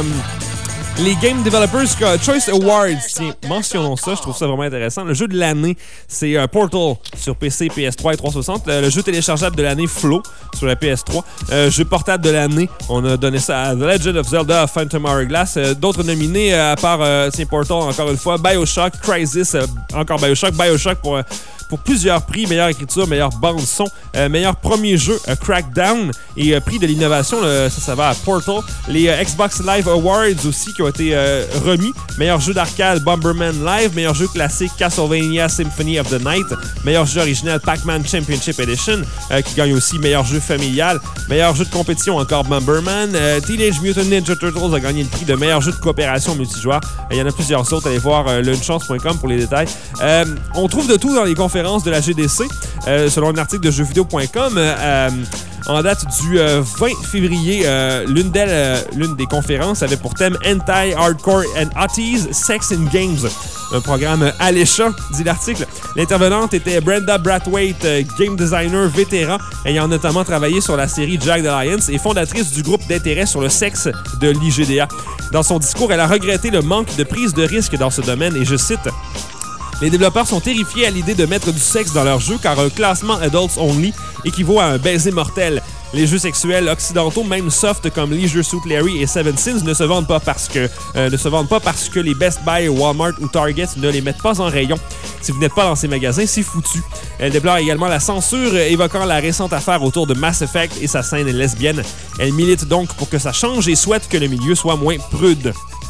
Les Game Developers Choice Awards, tiens, mentionnons ça, je trouve ça vraiment intéressant. Le jeu de l'année, c'est euh, Portal sur P C, P S trois et trois cent soixante. Le, le jeu téléchargeable de l'année, Flow, sur la P S trois. Euh, jeu portable de l'année, on a donné ça à The Legend of Zelda Phantom Hourglass. Euh, D'autres nominés, euh, à part euh, tiens, Portal, encore une fois, BioShock, Crysis, euh, encore BioShock, BioShock pour... Euh, pour plusieurs prix, meilleure écriture, meilleure bande-son, euh, meilleur premier jeu, euh, Crackdown, et euh, prix de l'innovation, là, ça, ça va à Portal. Les euh, Xbox Live Awards aussi qui ont été euh, remis. Meilleur jeu d'arcade, Bomberman Live. Meilleur jeu classique, Castlevania Symphony of the Night. Meilleur jeu original, Pac-Man Championship Edition, euh, qui gagne aussi meilleur jeu familial. Meilleur jeu de compétition, encore Bomberman. Euh, Teenage Mutant Ninja Turtles a gagné le prix de meilleur jeu de coopération multijoueur. Il euh, y en a plusieurs autres, allez voir euh, le une chance point com pour les détails. Euh, on trouve de tout dans les conférences de la G D C, euh, selon un article de jeux vidéo point com. Euh, en date du euh, vingt février, euh, l'une d'elles, euh, l'une des conférences avait pour thème Hentai, Hardcore and Hotties, Sex in Games. Un programme alléchant, dit l'article. L'intervenante était Brenda Brathwaite, euh, game designer vétéran, ayant notamment travaillé sur la série Jagged Alliance et fondatrice du groupe d'intérêt sur le sexe de l'I G D A. Dans son discours, elle a regretté le manque de prise de risque dans ce domaine et je cite... Les développeurs sont terrifiés à l'idée de mettre du sexe dans leur jeu car un classement Adults Only équivaut à un baiser mortel. Les jeux sexuels occidentaux, même soft comme Leisure Suit Larry et Seven Sins, ne se vendent pas parce que euh, ne se vendent pas parce que les Best Buy, Walmart ou Target ne les mettent pas en rayon. Si vous n'êtes pas dans ces magasins, c'est foutu. Elle déplore également la censure, évoquant la récente affaire autour de Mass Effect et sa scène lesbienne. Elle milite donc pour que ça change et souhaite que le milieu soit moins prude.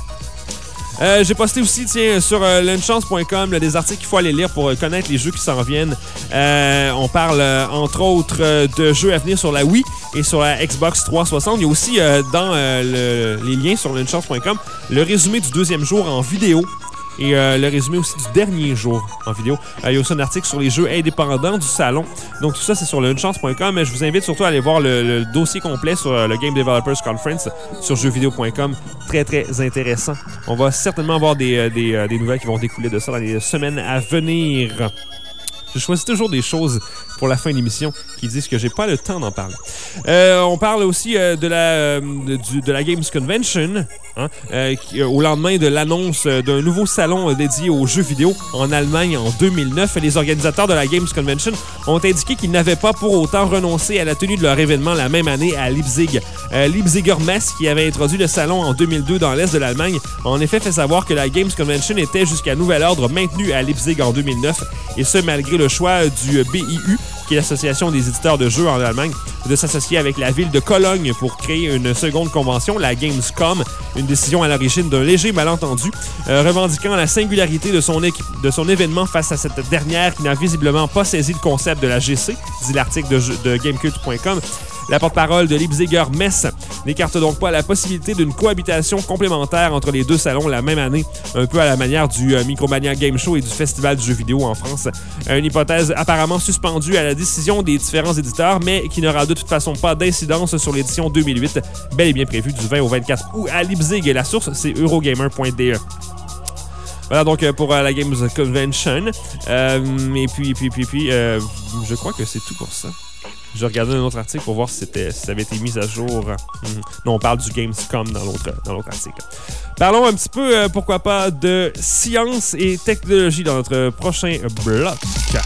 Euh, j'ai posté aussi tiens, sur euh, le une chance point com là, des articles qu'il faut aller lire pour euh, connaître les jeux qui s'en reviennent. Euh, on parle euh, entre autres euh, de jeux à venir sur la Wii et sur la Xbox trois cent soixante. Il y a aussi euh, dans euh, le, les liens sur le une chance point com le résumé du deuxième jour en vidéo. Et euh, le résumé aussi du dernier jour en vidéo. Euh, il y a aussi un article sur les jeux indépendants du salon. Donc tout ça, c'est sur le une chance point com. Mais je vous invite surtout à aller voir le, le dossier complet sur euh, le Game Developers Conference sur jeux vidéo point com. Très, très intéressant. On va certainement avoir des, euh, des, euh, des nouvelles qui vont découler de ça dans les semaines à venir. Je choisis toujours des choses pour la fin de l'émission qui disent que j'ai pas le temps d'en parler. Euh, on parle aussi euh, de, la, euh, de, du, de la Games Convention, hein, euh, qui, euh, au lendemain de l'annonce d'un nouveau salon euh, dédié aux jeux vidéo en Allemagne en deux mille neuf. Les organisateurs de la Games Convention ont indiqué qu'ils n'avaient pas pour autant renoncé à la tenue de leur événement la même année à Leipzig. Euh, Leipziger Messe, qui avait introduit le salon en deux mille deux dans l'est de l'Allemagne, a en effet fait savoir que la Games Convention était jusqu'à nouvel ordre maintenue à Leipzig en deux mille neuf, et ce malgré le choix du B I U, qui est l'Association des éditeurs de jeux en Allemagne, de s'associer avec la ville de Cologne pour créer une seconde convention, la Gamescom, une décision à l'origine d'un léger malentendu, euh, revendiquant la singularité de son, équipe, de son événement face à cette dernière qui n'a visiblement pas saisi le concept de la G C, dit l'article de, de Gamecult point com. La porte-parole de Leipziger Messe n'écarte donc pas la possibilité d'une cohabitation complémentaire entre les deux salons la même année, un peu à la manière du euh, Micromania Game Show et du Festival du jeu vidéo en France. Une hypothèse apparemment suspendue à la décision des différents éditeurs, mais qui n'aura de toute façon pas d'incidence sur l'édition deux mille huit, bel et bien prévue du vingt au vingt-quatre août à Leipzig. Et la source, c'est eurogamer point d e. Voilà donc pour euh, la Games Convention. Euh, et puis, puis, puis, puis euh, je crois que c'est tout pour ça. Je regardais un autre article pour voir si, c'était, si ça avait été mis à jour. Mmh. Non, on parle du Gamescom dans l'autre, dans l'autre article. Parlons un petit peu, euh, pourquoi pas, de science et technologie dans notre prochain bloc.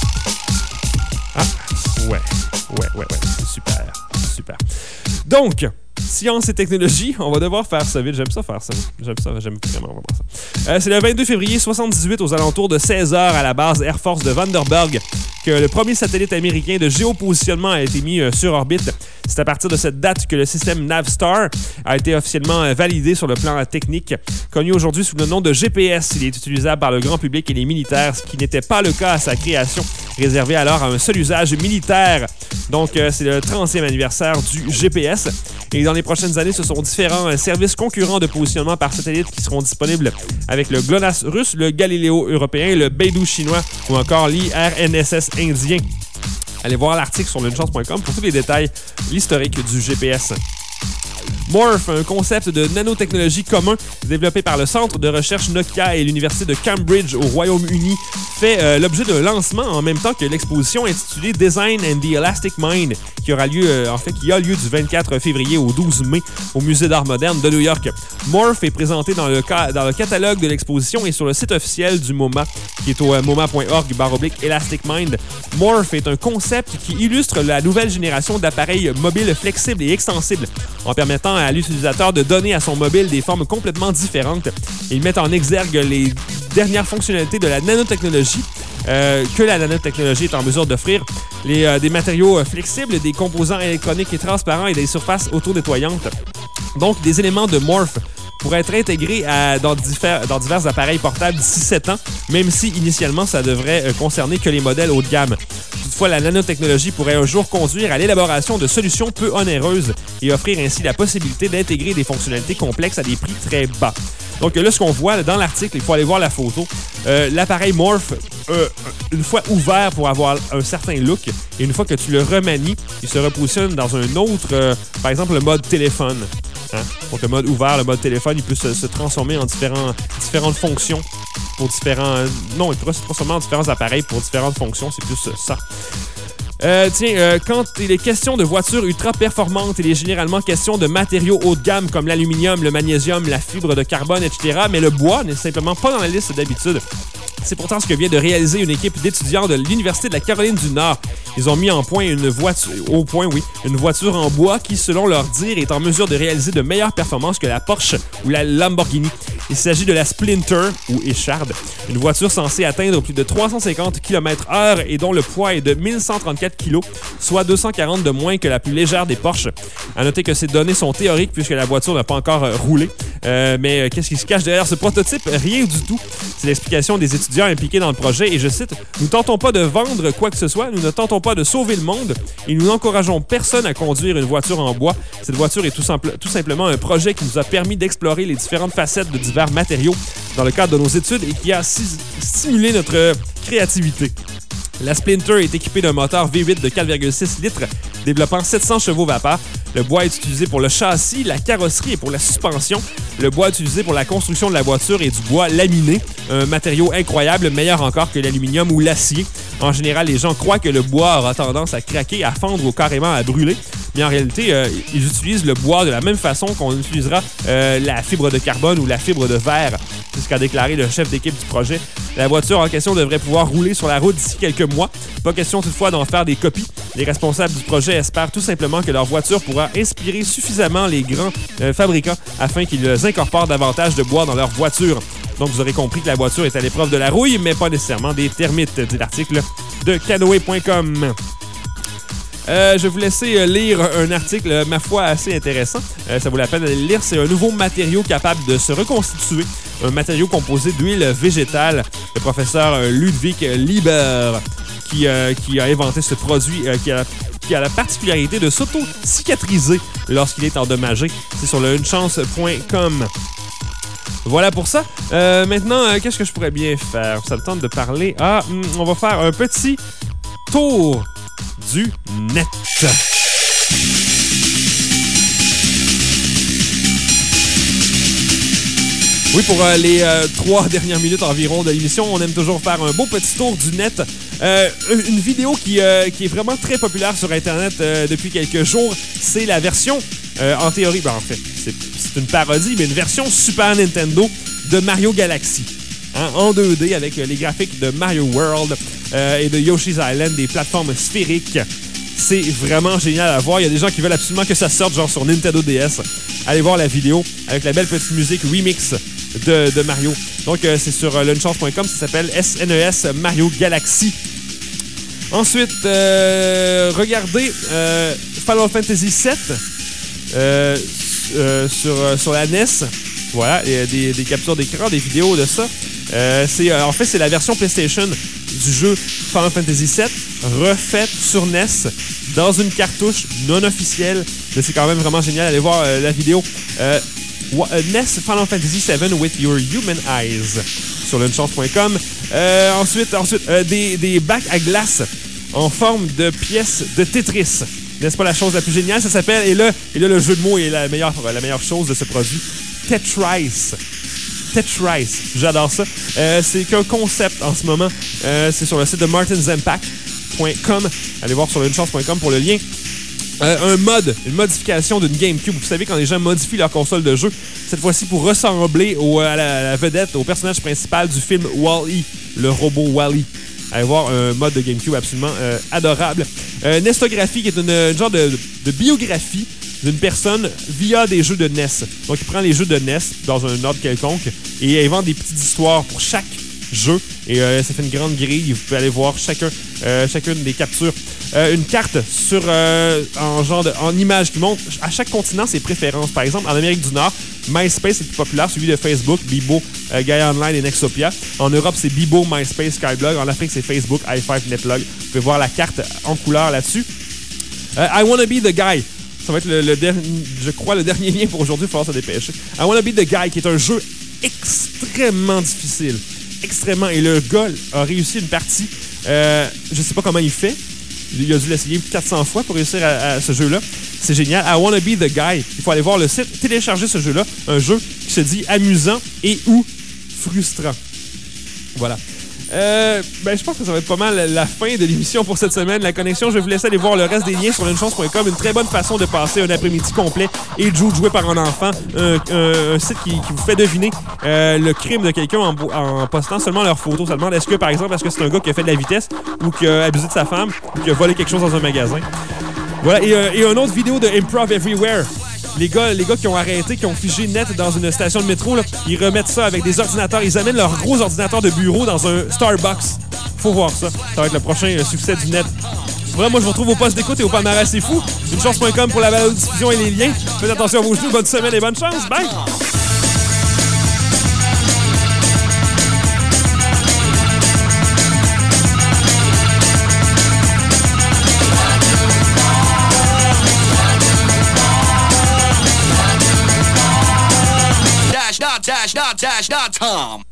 Ah, ouais, ouais, ouais, ouais, c'est super, super. Donc, science et technologie, on va devoir faire ça vite. J'aime ça faire ça. J'aime ça, j'aime vraiment, vraiment ça. Euh, c'est le vingt-deux février soixante-dix-huit, aux alentours de seize heures, à la base Air Force de Vandenberg, que le premier satellite américain de géopositionnement a été mis euh, sur orbite. C'est à partir de cette date que le système Navstar a été officiellement euh, validé sur le plan euh, technique. Connu aujourd'hui sous le nom de G P S, il est utilisable par le grand public et les militaires, ce qui n'était pas le cas à sa création, réservé alors à un seul usage militaire. Donc, euh, c'est le trentième anniversaire du G P S. Et dans les prochaines années, ce sont différents euh, services concurrents de positionnement par satellite qui seront disponibles, avec le GLONASS russe, le Galileo européen, le Beidou chinois ou encore l'I R N S S indien. Allez voir l'article sur lunechance point com pour tous les détails, l'historique du G P S. Morph, un concept de nanotechnologie commun développé par le Centre de recherche Nokia et l'Université de Cambridge au Royaume-Uni, fait euh, l'objet d'un lancement en même temps que l'exposition intitulée Design and the Elastic Mind, qui aura lieu, euh, en fait, qui a lieu du vingt-quatre février au douze mai au Musée d'art moderne de New York. Morph est présenté dans le, ca- dans le catalogue de l'exposition et sur le site officiel du MoMA, qui est au euh, moma point org barre oblique Elastic Mind. Morph est un concept qui illustre la nouvelle génération d'appareils mobiles flexibles et extensibles, en permettant à l'utilisateur de donner à son mobile des formes complètement différentes. Ils mettent en exergue les dernières fonctionnalités de la nanotechnologie euh, que la nanotechnologie est en mesure d'offrir. Les, euh, des matériaux euh, flexibles, des composants électroniques et transparents et des surfaces auto-nettoyantes. Donc, des éléments de Morph pourraient être intégrés à, dans, diffère, dans divers appareils portables d'ici sept ans, même si initialement ça devrait euh, concerner que les modèles haut de gamme. Toutefois, la nanotechnologie pourrait un jour conduire à l'élaboration de solutions peu onéreuses et offrir ainsi la possibilité d'intégrer des fonctionnalités complexes à des prix très bas. Donc là, ce qu'on voit là, dans l'article, il faut aller voir la photo. Euh, l'appareil Morph, euh, une fois ouvert pour avoir un certain look, et une fois que tu le remanies, il se repositionne dans un autre, euh, par exemple le mode téléphone. Hein? Donc le mode ouvert, le mode téléphone, il peut se, se transformer en différents, différentes fonctions pour différents... Euh, non, il pourrait se transformer en différents appareils pour différentes fonctions, c'est plus euh, ça. Euh, tiens, euh, quand il est question de voitures ultra performantes, il est généralement question de matériaux haut de gamme comme l'aluminium, le magnésium, la fibre de carbone, et cetera. Mais le bois n'est simplement pas dans la liste d'habitude. C'est pourtant ce que vient de réaliser une équipe d'étudiants de l'Université de la Caroline du Nord. Ils ont mis en point une voiture, au point, oui, une voiture en bois qui, selon leur dire, est en mesure de réaliser de meilleures performances que la Porsche ou la Lamborghini. Il s'agit de la Splinter, ou écharde, une voiture censée atteindre plus de trois cent cinquante kilomètres heure et dont le poids est de mille cent trente-quatre kilos, soit deux cent quarante de moins que la plus légère des Porsche. À noter que ces données sont théoriques puisque la voiture n'a pas encore euh, roulé. Euh, mais euh, qu'est-ce qui se cache derrière ce prototype? Rien du tout. C'est l'explication des étudiants impliqués dans le projet et je cite « Nous ne tentons pas de vendre quoi que ce soit, nous ne tentons pas de sauver le monde et nous n'encourageons personne à conduire une voiture en bois. Cette voiture est tout, simple, tout simplement un projet qui nous a permis d'explorer les différentes facettes de divers matériaux dans le cadre de nos études et qui a stimulé notre créativité. » La Splinter est équipée d'un moteur V huit de quatre virgule six litres développant sept cents chevaux vapeur. Le bois est utilisé pour le châssis, la carrosserie et pour la suspension. Le bois utilisé pour la construction de la voiture est du bois laminé, un matériau incroyable, meilleur encore que l'aluminium ou l'acier. En général, les gens croient que le bois aura tendance à craquer, à fondre ou carrément à brûler. Mais en réalité, euh, ils utilisent le bois de la même façon qu'on utilisera euh, la fibre de carbone ou la fibre de verre. C'est ce qu'a déclaré le chef d'équipe du projet. La voiture en question devrait pouvoir rouler sur la route d'ici quelques mois. Pas question toutefois d'en faire des copies. Les responsables du projet espèrent tout simplement que leur voiture pourra inspirer suffisamment les grands euh, fabricants afin qu'ils incorporent davantage de bois dans leur voiture. Donc, vous aurez compris que la voiture est à l'épreuve de la rouille, mais pas nécessairement des termites, dit l'article de canoë point com. Euh, je vais vous laisser euh, lire un article, euh, ma foi, assez intéressant. Euh, ça vaut la peine de le lire. C'est un nouveau matériau capable de se reconstituer. Un matériau composé d'huile végétale. Le professeur euh, Ludwig Lieber, qui, euh, qui a inventé ce produit euh, qui, a, qui a la particularité de s'auto-cicatriser lorsqu'il est endommagé. C'est sur le une chance point com. Voilà pour ça. Euh, maintenant, euh, qu'est-ce que je pourrais bien faire? Ça me tente de parler. Ah, hmm, on va faire un petit tour du net. Oui, pour euh, les euh, trois dernières minutes environ de l'émission, on aime toujours faire un beau petit tour du net. Euh, une vidéo qui, euh, qui est vraiment très populaire sur Internet euh, depuis quelques jours, c'est la version, euh, en théorie, ben en fait, c'est, c'est une parodie, mais une version Super Nintendo de Mario Galaxy. Hein, en deux D avec les graphiques de Mario World euh, et de Yoshi's Island, des plateformes sphériques. C'est vraiment génial à voir. Il y a des gens qui veulent absolument que ça sorte genre sur Nintendo D S. Allez voir la vidéo avec la belle petite musique remix de, de Mario. Donc, euh, c'est sur euh, le une chance point com. Ça s'appelle S N E S Mario Galaxy. Ensuite, euh, regardez euh, Final Fantasy sept euh, euh, sur, euh, sur la N E S. Voilà, il y a des, des captures d'écran, des vidéos de ça. Euh, c'est, euh, en fait, c'est la version PlayStation du jeu Final Fantasy sept refaite sur N E S dans une cartouche non officielle. Mais c'est quand même vraiment génial. Allez voir euh, la vidéo. Euh, N E S Final Fantasy sept with your human eyes sur le une chance point com. Euh, ensuite, ensuite euh, des, des bacs à glace en forme de pièces de Tetris. N'est-ce pas la chose la plus géniale? Ça s'appelle, et là, et là le jeu de mots est la meilleure, la meilleure chose de ce produit, Tetris. Tetris, j'adore ça. Euh, c'est qu'un concept en ce moment. Euh, c'est sur le site de martins impact point com. Allez voir sur le une chance point com pour le lien. Euh, un mod, une modification d'une GameCube. Vous savez, quand les gens modifient leur console de jeu, cette fois-ci pour ressembler au, à, la, à la vedette, au personnage principal du film Wall-E, le robot Wall-E. Allez voir un mode de GameCube absolument euh, adorable. Euh, Nestographie, qui est une, une genre de, de biographie d'une personne via des jeux de N E S. Donc, il prend les jeux de N E S dans un ordre quelconque et il invente des petites histoires pour chaque jeu. Et euh, ça fait une grande grille. Vous pouvez aller voir chacun, euh, chacune des captures. Euh, une carte sur euh, en genre de, en image qui montre à chaque continent ses préférences. Par exemple, en Amérique du Nord, MySpace est le plus populaire, suivi de Facebook, Bibo, euh, Gaia Online et Nexopia. En Europe, c'est Bibo, MySpace, Skyblog. En Afrique, c'est Facebook, i cinq, Netlog. Vous pouvez voir la carte en couleur là-dessus. Euh, I Wanna Be the Guy. Ça va être, le, le dernier, je crois, le dernier lien pour aujourd'hui. Il va falloir se dépêcher. I Wanna Be the Guy, qui est un jeu extrêmement difficile. Extrêmement. Et le gars a réussi une partie. Euh, je sais pas comment il fait. Il a dû l'essayer quatre cents fois pour réussir à, à ce jeu-là. C'est génial. I Wanna Be the Guy. Il faut aller voir le site, télécharger ce jeu-là. Un jeu qui se dit amusant et ou frustrant. Voilà. Euh, ben, je pense que ça va être pas mal la fin de l'émission pour cette semaine. La connexion, je vais vous laisser aller voir le reste des liens sur le une chance point com. Une très bonne façon de passer un après-midi complet et de jouer par un enfant. Un, un, un site qui, qui vous fait deviner euh, le crime de quelqu'un en, en postant seulement leurs photos. Ça demande, est-ce que, par exemple, est-ce que c'est un gars qui a fait de la vitesse ou qui a abusé de sa femme ou qui a volé quelque chose dans un magasin. Voilà. Et, euh, et une autre vidéo de Improv Everywhere. Les gars, les gars qui ont arrêté, qui ont figé net dans une station de métro, là, ils remettent ça avec des ordinateurs. Ils amènent leurs gros ordinateurs de bureau dans un Starbucks. Faut voir ça. Ça va être le prochain succès du net. Voilà, moi, je vous retrouve au poste d'écoute et au palmarès C'est Fou. une chance point com pour la balado-diffusion et les liens. Faites attention à vos genoux. Bonne semaine et bonne chance. Bye! Dash dot dash dot dash dot com.